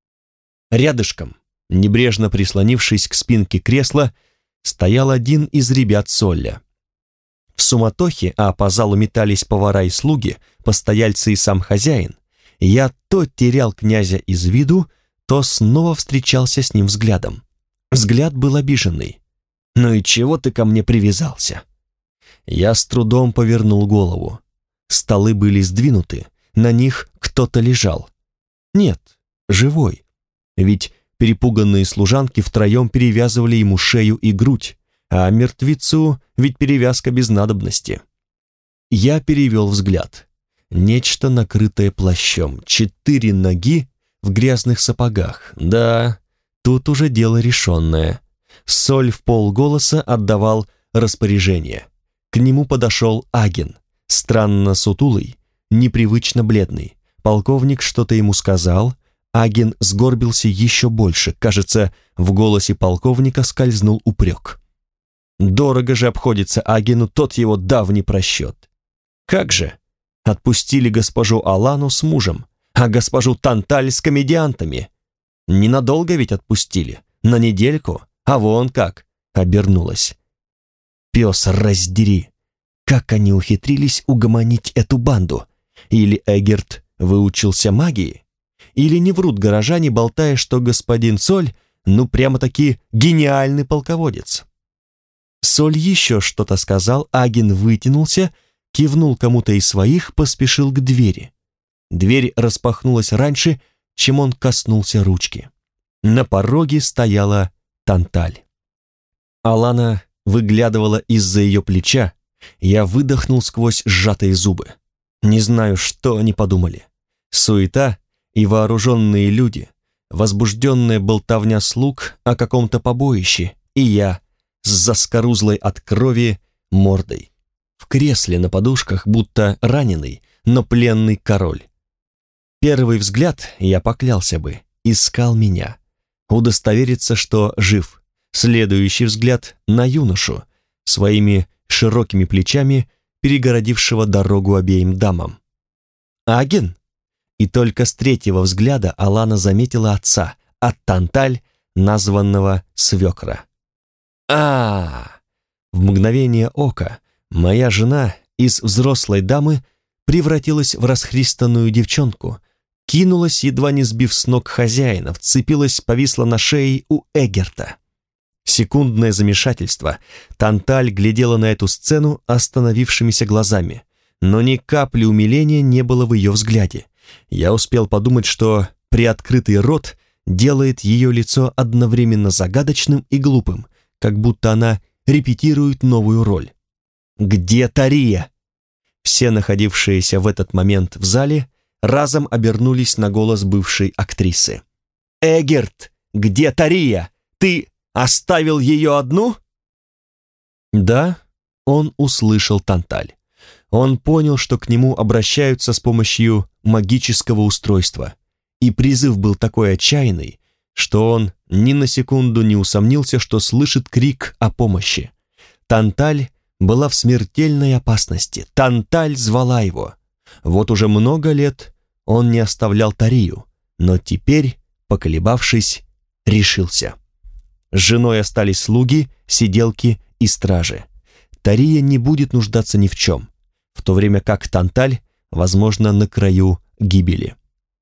Рядышком, небрежно прислонившись к спинке кресла, стоял один из ребят Солля. В суматохе, а по залу метались повара и слуги, постояльцы и сам хозяин, я то терял князя из виду, то снова встречался с ним взглядом. Взгляд был обиженный. «Ну и чего ты ко мне привязался?» Я с трудом повернул голову. Столы были сдвинуты, на них кто-то лежал. Нет, живой. Ведь перепуганные служанки втроем перевязывали ему шею и грудь, а мертвецу ведь перевязка без надобности. Я перевел взгляд. Нечто, накрытое плащом, 4 ноги в грязных сапогах. Да, тут уже дело решенное. Соль в полголоса отдавал распоряжение. К нему подошел Аген, странно сутулый, непривычно бледный. Полковник что-то ему сказал. Аген сгорбился еще больше. Кажется, в голосе полковника скользнул упрек. Дорого же обходится Агену тот его давний просчет. Как же? Отпустили госпожу Алану с мужем, а госпожу Танталь с комедиантами. Ненадолго ведь отпустили, на недельку, а вон как обернулась. Пес раздери, как они ухитрились угомонить эту банду? Или Эгерт выучился магии? Или не врут горожане, болтая, что господин Соль, ну прямо-таки гениальный полководец? Соль еще что-то сказал, Аген вытянулся, кивнул кому-то из своих, поспешил к двери. Дверь распахнулась раньше, чем он коснулся ручки. На пороге стояла Танталь. Алана выглядывала из-за ее плеча, я выдохнул сквозь сжатые зубы. Не знаю, что они подумали. Суета и вооруженные люди, возбужденная болтовня слуг о каком-то побоище, и я с заскорузлой от крови мордой. В кресле на подушках, будто раненый, но пленный король. Первый взгляд, я поклялся бы, искал меня. Удостовериться, что жив. Следующий взгляд на юношу, своими широкими плечами перегородившего дорогу обеим дамам. Аген? И только с третьего взгляда Алана заметила отца, от Танталь, названного свекра. В мгновение ока моя жена из взрослой дамы превратилась в расхристанную девчонку, кинулась, едва не сбив с ног хозяина, вцепилась, повисла на шее у Эгерта. Секундное замешательство. Танталь глядела на эту сцену остановившимися глазами, но ни капли умиления не было в ее взгляде. Я успел подумать, что приоткрытый рот делает ее лицо одновременно загадочным и глупым, как будто она репетирует новую роль. «Где Тария?» Все находившиеся в этот момент в зале разом обернулись на голос бывшей актрисы. «Эгерт, где Тария? Ты оставил ее одну?» Да, он услышал Танталь. Он понял, что к нему обращаются с помощью магического устройства, и призыв был такой отчаянный, что он ни на секунду не усомнился, что слышит крик о помощи. Танталь была в смертельной опасности. Танталь звала его. Вот уже много лет он не оставлял Тарию, но теперь, поколебавшись, решился. С женой остались слуги, сиделки и стражи. Тария не будет нуждаться ни в чем, в то время как Танталь, возможно, на краю гибели.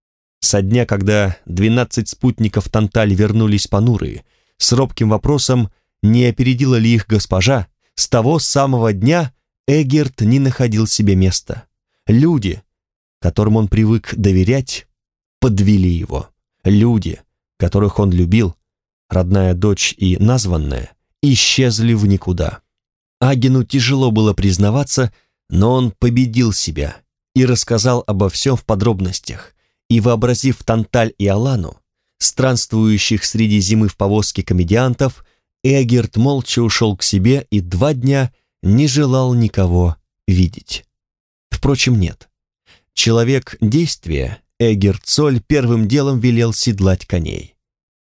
Со дня, когда 12 спутников Танталь вернулись понурые, с робким вопросом, не опередила ли их госпожа, с того самого дня Эгерт не находил себе места. Люди, которым он привык доверять, подвели его. Люди, которых он любил, родная дочь и названная, исчезли в никуда. Агену тяжело было признаваться, но он победил себя и рассказал обо всем в подробностях, и, вообразив Танталь и Алану, странствующих среди зимы в повозке комедиантов, Эгерт молча ушел к себе и 2 дня не желал никого видеть. Впрочем, нет. Человек действия, Эгерт Цоль, первым делом велел седлать коней.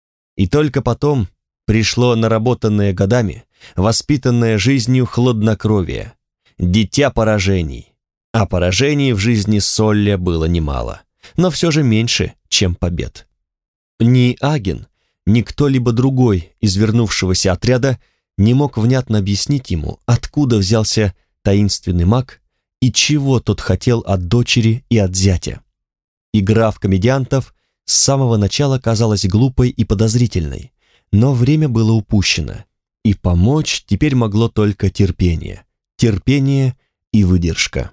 И только потом пришло наработанное годами, воспитанное жизнью хладнокровие, дитя поражений. А поражений в жизни Солля было немало, но все же меньше, чем побед. Ни Аген, ни кто-либо другой из вернувшегося отряда не мог внятно объяснить ему, откуда взялся таинственный маг и чего тот хотел от дочери и от зятя. Игра в комедиантов с самого начала казалась глупой и подозрительной, но время было упущено, и помочь теперь могло только терпение и выдержка.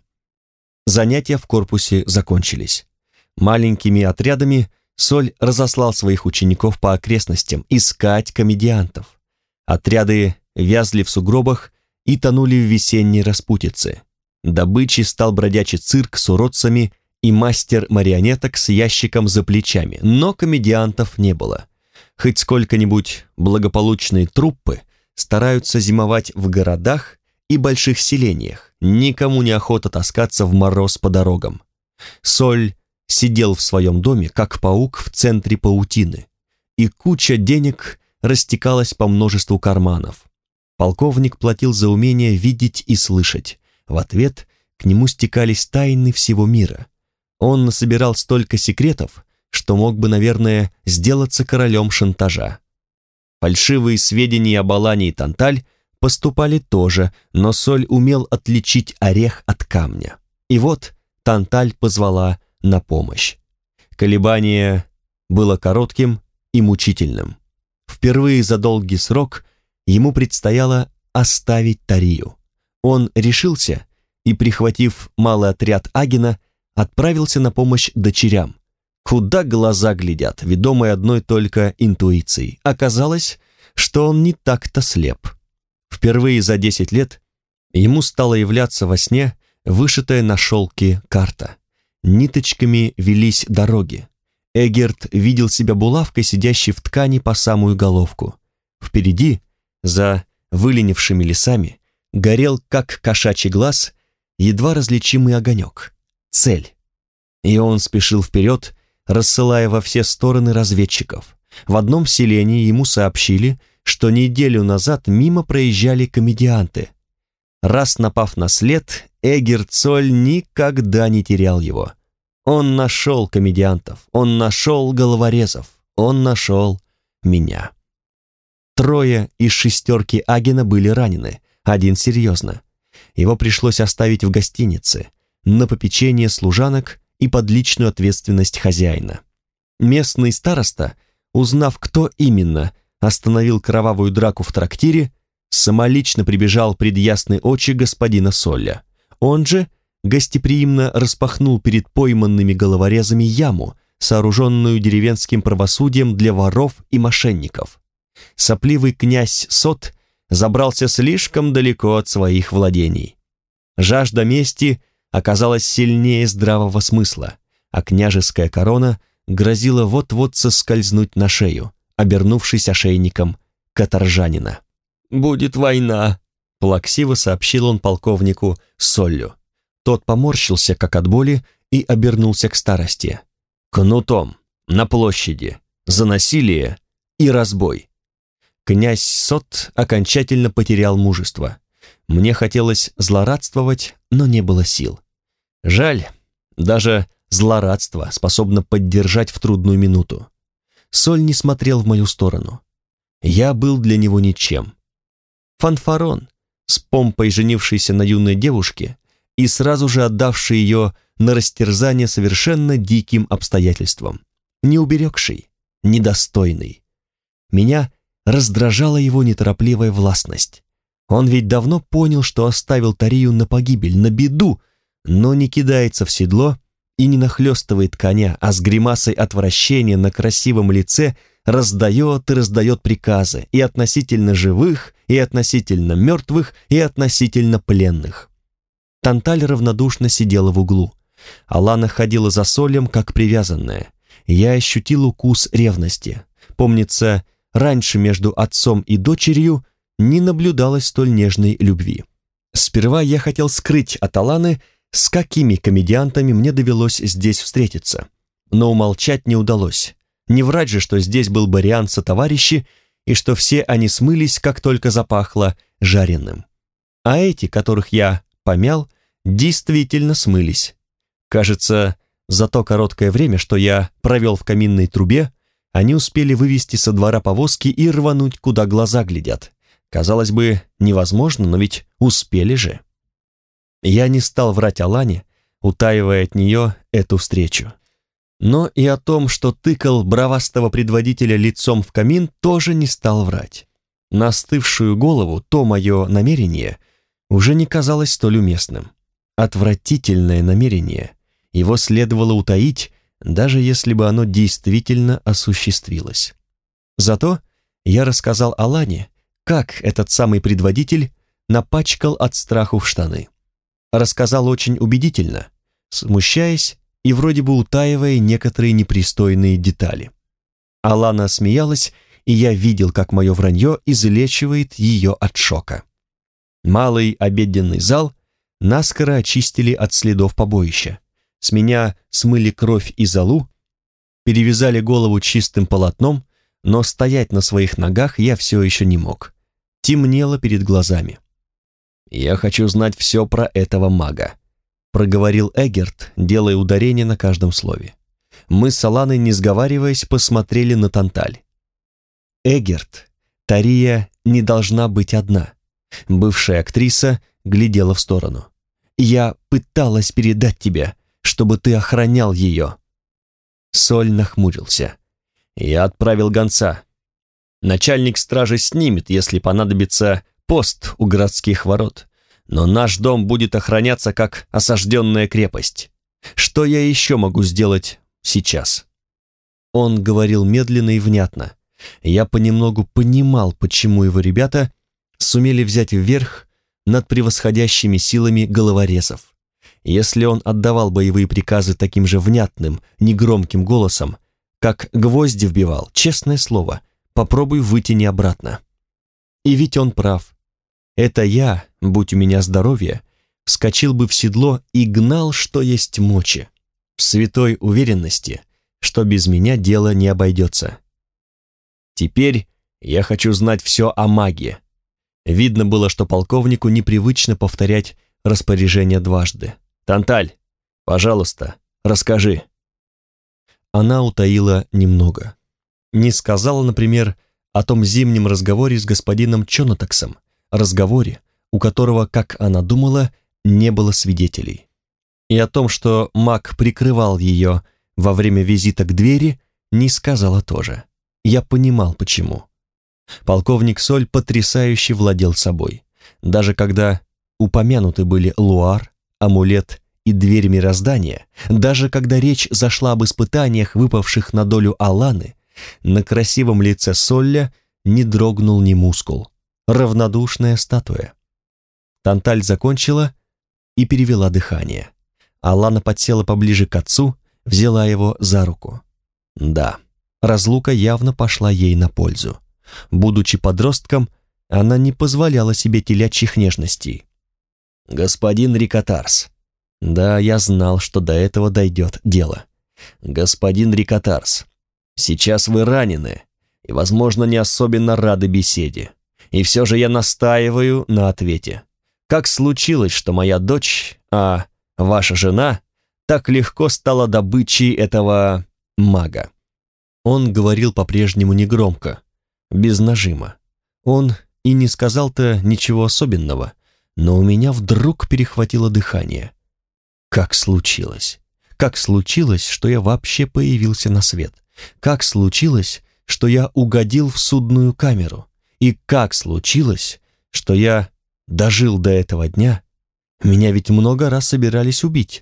Занятия в корпусе закончились. Маленькими отрядами Соль разослал своих учеников по окрестностям искать комедиантов. Отряды вязли в сугробах и тонули в весенней распутице. Добычей стал бродячий цирк с уродцами и мастер марионеток с ящиком за плечами, но комедиантов не было. Хоть сколько-нибудь благополучные труппы стараются зимовать в городах и больших селениях, никому не охота таскаться в мороз по дорогам. Соль сидел в своем доме, как паук в центре паутины, и куча денег растекалась по множеству карманов. Полковник платил за умение видеть и слышать. В ответ к нему стекались тайны всего мира. Он насобирал столько секретов, что мог бы, наверное, сделаться королем шантажа. Фальшивые сведения об Алане и Танталь поступали тоже, но Соль умел отличить орех от камня. И вот Танталь позвала на помощь. Колебание было коротким и мучительным. Впервые за долгий срок ему предстояло оставить Тарию. Он решился и, прихватив малый отряд Агена, отправился на помощь дочерям. Куда глаза глядят, ведомые одной только интуицией. Оказалось, что он не так-то слеп. Впервые за 10 лет ему стала являться во сне вышитая на шелке карта. Ниточками велись дороги. Эгерт видел себя булавкой, сидящей в ткани по самую головку. Впереди, за выленившими лесами, горел, как кошачий глаз, едва различимый огонек. Цель. И он спешил вперед, рассылая во все стороны разведчиков. В одном селении ему сообщили, что неделю назад мимо проезжали комедианты. Раз напав на след, Эгерт Цоль никогда не терял его. Он нашел комедиантов, он нашел головорезов, он нашел меня. 3 из 6 Агена были ранены, 1 серьезно. Его пришлось оставить в гостинице, на попечение служанок и под личную ответственность хозяина. Местный староста, узнав, кто именно остановил кровавую драку в трактире, самолично прибежал пред ясные очи господина Солля. Он же гостеприимно распахнул перед пойманными головорезами яму, сооруженную деревенским правосудием для воров и мошенников. Сопливый князь Сот забрался слишком далеко от своих владений. Жажда мести оказалась сильнее здравого смысла, а княжеская корона грозила вот-вот соскользнуть на шею, обернувшись ошейником каторжанина. «Будет война», — плаксиво сообщил он полковнику Соллю. Тот поморщился, как от боли, и обернулся к старости. «Кнутом, на площади, за насилие и разбой». Князь Сот окончательно потерял мужество. Мне хотелось злорадствовать, но не было сил. Жаль, даже злорадство способно поддержать в трудную минуту. Соль не смотрел в мою сторону. Я был для него ничем. Фанфарон, с помпой женившийся на юной девушке и сразу же отдавший ее на растерзание совершенно диким обстоятельствам. Неуберегший, недостойный. Меня раздражала его неторопливая властность. Он ведь давно понял, что оставил Тарию на погибель, на беду, но не кидается в седло и не нахлестывает коня, а с гримасой отвращения на красивом лице раздает и раздает приказы и относительно живых, и относительно мертвых, и относительно пленных. Танталь равнодушно сидела в углу. Алана ходила за Солем, как привязанная. Я ощутил укус ревности. Помнится, раньше между отцом и дочерью не наблюдалось столь нежной любви. Сперва я хотел скрыть от Аланы, с какими комедиантами мне довелось здесь встретиться. Но умолчать не удалось. Не врать же, что здесь был Бориан сотоварищи, и что все они смылись, как только запахло жареным. А эти, которых я помял, действительно смылись. Кажется, за то короткое время, что я провел в каминной трубе, они успели вывести со двора повозки и рвануть, куда глаза глядят. Казалось бы, невозможно, но ведь успели же. Я не стал врать Алане, утаивая от нее эту встречу. Но и о том, что тыкал бравастого предводителя лицом в камин, тоже не стал врать. На остывшую голову то мое намерение уже не казалось столь уместным. Отвратительное намерение. Его следовало утаить, даже если бы оно действительно осуществилось. Зато я рассказал Алане, как этот самый предводитель напачкал от страху в штаны. Рассказал очень убедительно, смущаясь и вроде бы утаивая некоторые непристойные детали. Алана смеялась, и я видел, как мое вранье излечивает ее от шока. Малый обеденный зал наскоро очистили от следов побоища. С меня смыли кровь и золу, перевязали голову чистым полотном, но стоять на своих ногах я все еще не мог. Темнело перед глазами. «Я хочу знать все про этого мага», — проговорил Эггерт, делая ударение на каждом слове. Мы с Аланой, не сговариваясь, посмотрели на Танталь. «Эггерт, Тария не должна быть одна». Бывшая актриса глядела в сторону. «Я пыталась передать тебе, чтобы ты охранял ее». Соль нахмурился. «Я отправил гонца. Начальник стражи снимет, если понадобится, пост у городских ворот. Но наш дом будет охраняться как осажденная крепость. Что я еще могу сделать сейчас?» Он говорил медленно и внятно. Я понемногу понимал, почему его ребята сумели взять вверх над превосходящими силами головорезов. Если он отдавал боевые приказы таким же внятным, негромким голосом, как гвозди вбивал, честное слово, попробуй вытяни обратно. И ведь он прав. Это я, будь у меня здоровье, вскочил бы в седло и гнал, что есть мочи, в святой уверенности, что без меня дело не обойдется. Теперь я хочу знать все о магии. Видно было, что полковнику непривычно повторять распоряжение дважды. «Танталь, пожалуйста, расскажи». Она утаила немного. Не сказала, например, о том зимнем разговоре с господином Чонатаксом, разговоре, у которого, как она думала, не было свидетелей. И о том, что маг прикрывал ее во время визита к двери, не сказала тоже. Я понимал, почему. Полковник Соль потрясающе владел собой. Даже когда упомянуты были Луар, амулет и дверь мироздания, даже когда речь зашла об испытаниях, выпавших на долю Аланы, на красивом лице Солля не дрогнул ни мускул. Равнодушная статуя. Танталь закончила и перевела дыхание. Алана подсела поближе к отцу, взяла его за руку. Да, разлука явно пошла ей на пользу. Будучи подростком, она не позволяла себе телячьих нежностей. «Господин Рикотарс». Да, я знал, что до этого дойдет дело. «Господин Рикотарс, сейчас вы ранены и, возможно, не особенно рады беседе. И все же я настаиваю на ответе. Как случилось, что моя дочь, ваша жена, так легко стала добычей этого мага?» Он говорил по-прежнему негромко, без нажима. Он и не сказал-то ничего особенного, но у меня вдруг перехватило дыхание. Как случилось? Как случилось, что я вообще появился на свет? Как случилось, что я угодил в судную камеру? И как случилось, что я дожил до этого дня? Меня ведь много раз собирались убить.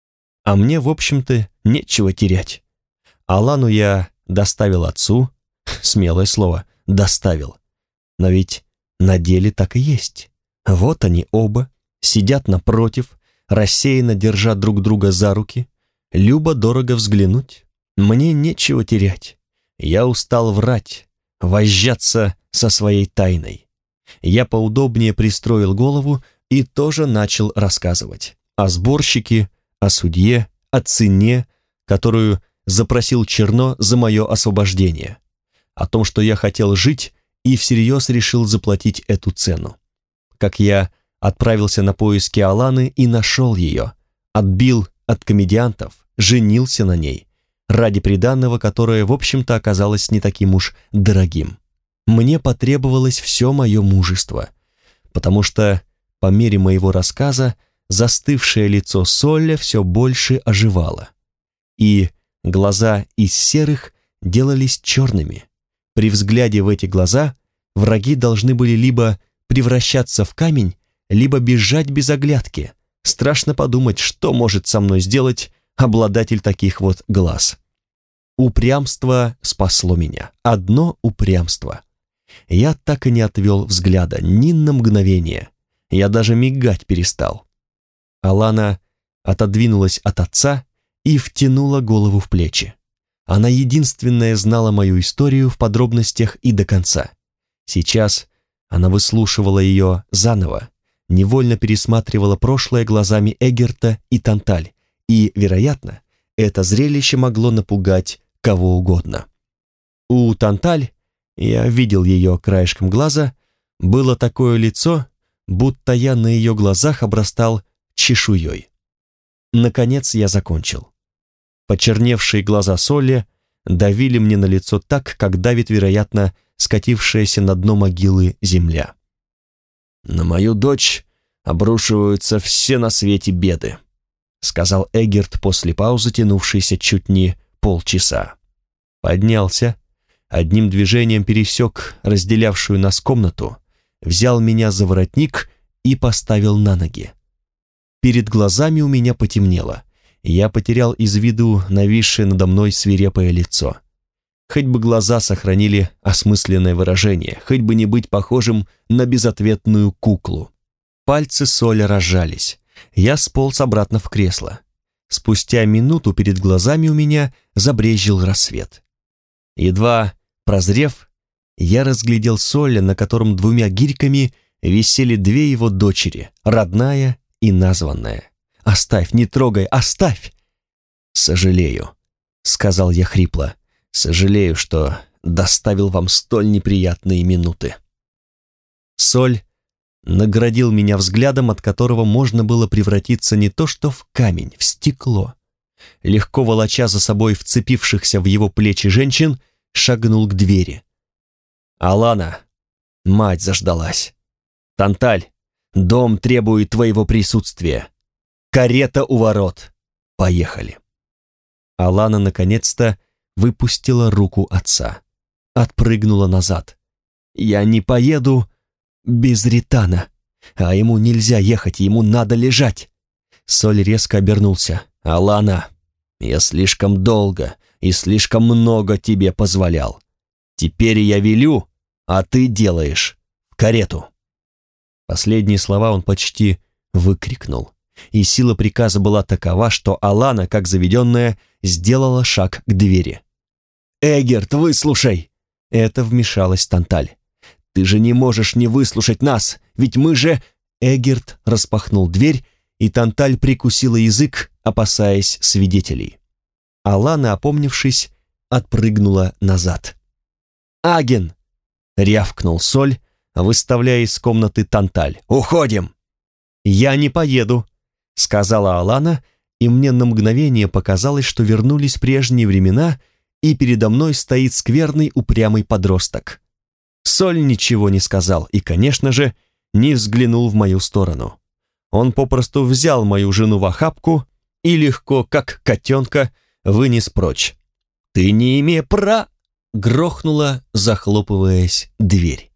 А мне, в общем-то, нечего терять. Алану я доставил отцу, смелое слово, доставил. Но ведь на деле так и есть. Вот они оба, сидят напротив, рассеянно держа друг друга за руки. Любо-дорого взглянуть. Мне нечего терять. Я устал врать, возжаться со своей тайной. Я поудобнее пристроил голову и тоже начал рассказывать. О сборщике, о судье, о цене, которую запросил Черно за мое освобождение. О том, что я хотел жить и всерьез решил заплатить эту цену. Как я отправился на поиски Аланы и нашел ее, отбил от комедиантов, женился на ней, ради приданного, которое, в общем-то, оказалось не таким уж дорогим. Мне потребовалось все мое мужество, потому что, по мере моего рассказа, застывшее лицо Солля все больше оживало, и глаза из серых делались черными. При взгляде в эти глаза враги должны были либо превращаться в камень, либо бежать без оглядки. Страшно подумать, что может со мной сделать обладатель таких вот глаз. Упрямство спасло меня. Одно упрямство. Я так и не отвел взгляда ни на мгновение. Я даже мигать перестал. Алана отодвинулась от отца и втянула голову в плечи. Она единственная знала мою историю в подробностях и до конца. Сейчас она выслушивала ее заново, невольно пересматривала прошлое глазами Эгерта и Танталь, и, вероятно, это зрелище могло напугать кого угодно. У Танталь, я видел ее краешком глаза, было такое лицо, будто я на ее глазах обрастал чешуей. Наконец я закончил. Почерневшие глаза Солли давили мне на лицо так, как давит, вероятно, скатившаяся на дно могилы земля. «На мою дочь обрушиваются все на свете беды», сказал Эгерт после паузы, тянувшейся чуть не полчаса. Поднялся, одним движением пересек разделявшую нас комнату, взял меня за воротник и поставил на ноги. Перед глазами у меня потемнело. Я потерял из виду нависшее надо мной свирепое лицо. Хоть бы глаза сохранили осмысленное выражение, хоть бы не быть похожим на безответную куклу. Пальцы Соля разжались. Я сполз обратно в кресло. Спустя минуту перед глазами у меня забрезжил рассвет. Едва прозрев, я разглядел Соля, на котором двумя гирьками висели две его дочери, родная и названная. «Оставь, не трогай, оставь!» «Сожалею», — сказал я хрипло, — «сожалею, что доставил вам столь неприятные минуты». Соль наградил меня взглядом, от которого можно было превратиться не то что в камень, в стекло. Легко волоча за собой вцепившихся в его плечи женщин, шагнул к двери. «Алана, мать заждалась. Танталь, дом требует твоего присутствия. Карета у ворот. Поехали». Алана наконец-то выпустила руку отца, отпрыгнула назад. я не поеду без Ритана. А ему нельзя ехать, ему надо лежать. Соль резко обернулся. Алана, я слишком долго и слишком много тебе позволял. Теперь я велю, а ты делаешь. В карету. Последние слова он почти выкрикнул. И сила приказа была такова, что Алана, как заведенная, сделала шаг к двери. «Эгерт, выслушай!» Это вмешалась Танталь. «Ты же не можешь не выслушать нас, ведь мы же...» Эгерт распахнул дверь, и Танталь прикусила язык, опасаясь свидетелей. Алана, опомнившись, отпрыгнула назад. «Аген!» — рявкнул Соль, выставляя из комнаты Танталь. «Уходим!» «Я не поеду», — сказала Алана, и мне на мгновение показалось, что вернулись прежние времена, и передо мной стоит скверный упрямый подросток. Соль ничего не сказал и, конечно же, не взглянул в мою сторону. Он попросту взял мою жену в охапку и легко, как котенка, вынес прочь. «Ты не имеешь права!» — грохнула, захлопываясь, дверь.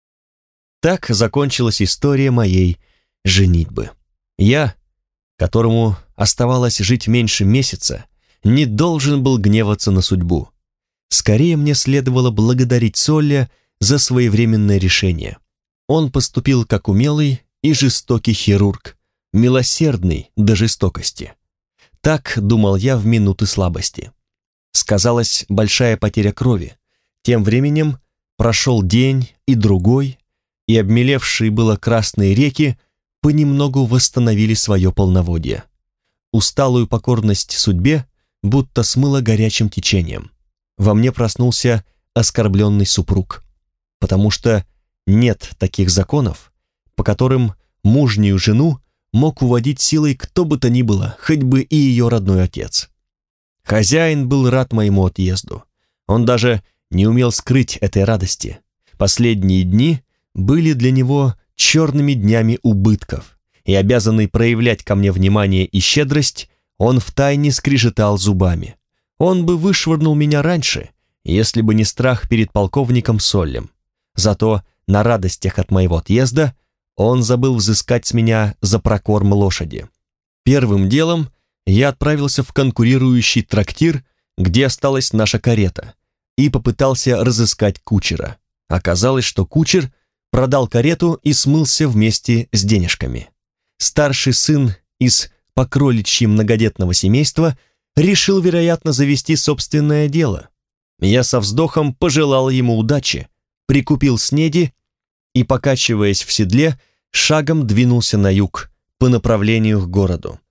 Так закончилась история моей женитьбы. Я, которому оставалось жить меньше месяца, не должен был гневаться на судьбу. Скорее мне следовало благодарить Солля за своевременное решение. Он поступил как умелый и жестокий хирург, милосердный до жестокости. Так думал я в минуты слабости. Сказалась большая потеря крови. Тем временем прошел день и другой, и обмелевшие было красные реки понемногу восстановили свое полноводье. Усталую покорность судьбе будто смыло горячим течением. Во мне проснулся оскорбленный супруг, потому что нет таких законов, по которым мужнюю жену мог уводить силой кто бы то ни было, хоть бы и ее родной отец. Хозяин был рад моему отъезду. Он даже не умел скрыть этой радости. Последние дни были для него черными днями убытков, и обязанный проявлять ко мне внимание и щедрость, он втайне скрежетал зубами. Он бы вышвырнул меня раньше, если бы не страх перед полковником Соллем. Зато на радостях от моего отъезда он забыл взыскать с меня за прокорм лошади. Первым делом я отправился в конкурирующий трактир, где осталась наша карета, и попытался разыскать кучера. Оказалось, что кучер продал карету и смылся вместе с денежками. Старший сын из покроличьим многодетного семейства решил, вероятно, завести собственное дело. Я со вздохом пожелал ему удачи, прикупил снеди и, покачиваясь в седле, шагом двинулся на юг, по направлению к городу.